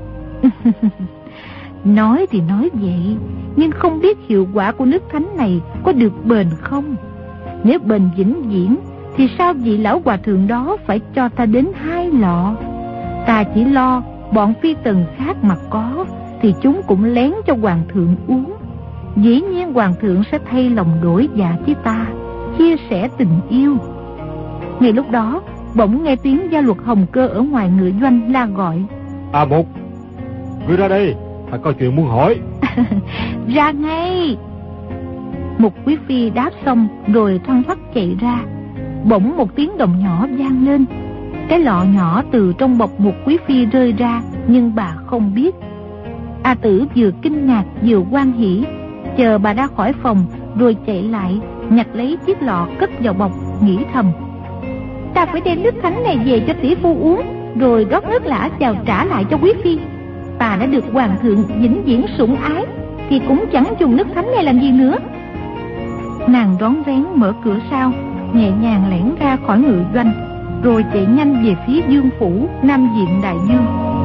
Nói thì nói vậy, nhưng không biết hiệu quả của nước thánh này có được bền không. Nếu bền vĩnh viễn thì sao vị lão hòa thượng đó phải cho ta đến 2 lọ? Ta chỉ lo bọn phi tần khác mà có thì chúng cũng lén cho hoàng thượng uống. Dĩ nhiên hoàng thượng sẽ thay lòng đổi dạ với ta, chia sẻ tình yêu. Ngay lúc đó, bỗng nghe tiếng gia luật Hồng Cơ ở ngoài ngựa doanh la gọi: "A Mục, ngươi ra đây, ta có chuyện muốn hỏi." "Ra ngay." Một quý phi đáp xong rồi thoăn thoắt chạy ra. Bỗng một tiếng động nhỏ vang lên. Cái lọ nhỏ từ trong bọc một quý phi rơi ra, nhưng bà không biết. A Tử vừa kinh ngạc vừa hoan hỉ, chờ bà ra khỏi phòng rồi chạy lại nhặt lấy chiếc lọ cất vào bọc, nghĩ thầm: "Ta phải đem nước thánh này về cho tỷ phu uống, rồi rót nước lã vào trả lại cho quý phi. Ta đã được hoàng thượng vĩnh viễn sủng ái thì cũng chẳng dùng nước thánh này làm gì nữa." Nàng rón rén mở cửa sau, nhẹ nhàng lẻn ra khỏi ngự doanh, rồi chạy nhanh về phía Dương phủ, Nam Diện Đại Dương.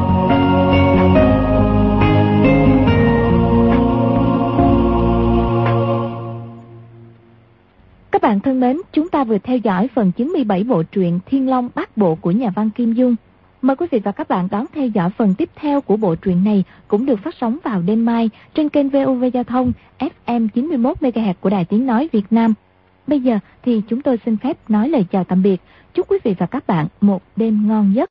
Các bạn thân mến, chúng ta vừa theo dõi phần 97 bộ truyện Thiên Long Bát Bộ của nhà văn Kim Dung. Mời quý vị và các bạn đón theo dõi phần tiếp theo của bộ truyện này, cũng được phát sóng vào đêm mai trên kênh VOV Giao thông FM 91 MHz của Đài Tiếng nói Việt Nam. Bây giờ thì chúng tôi xin phép nói lời chào tạm biệt. Chúc quý vị và các bạn một đêm ngon giấc.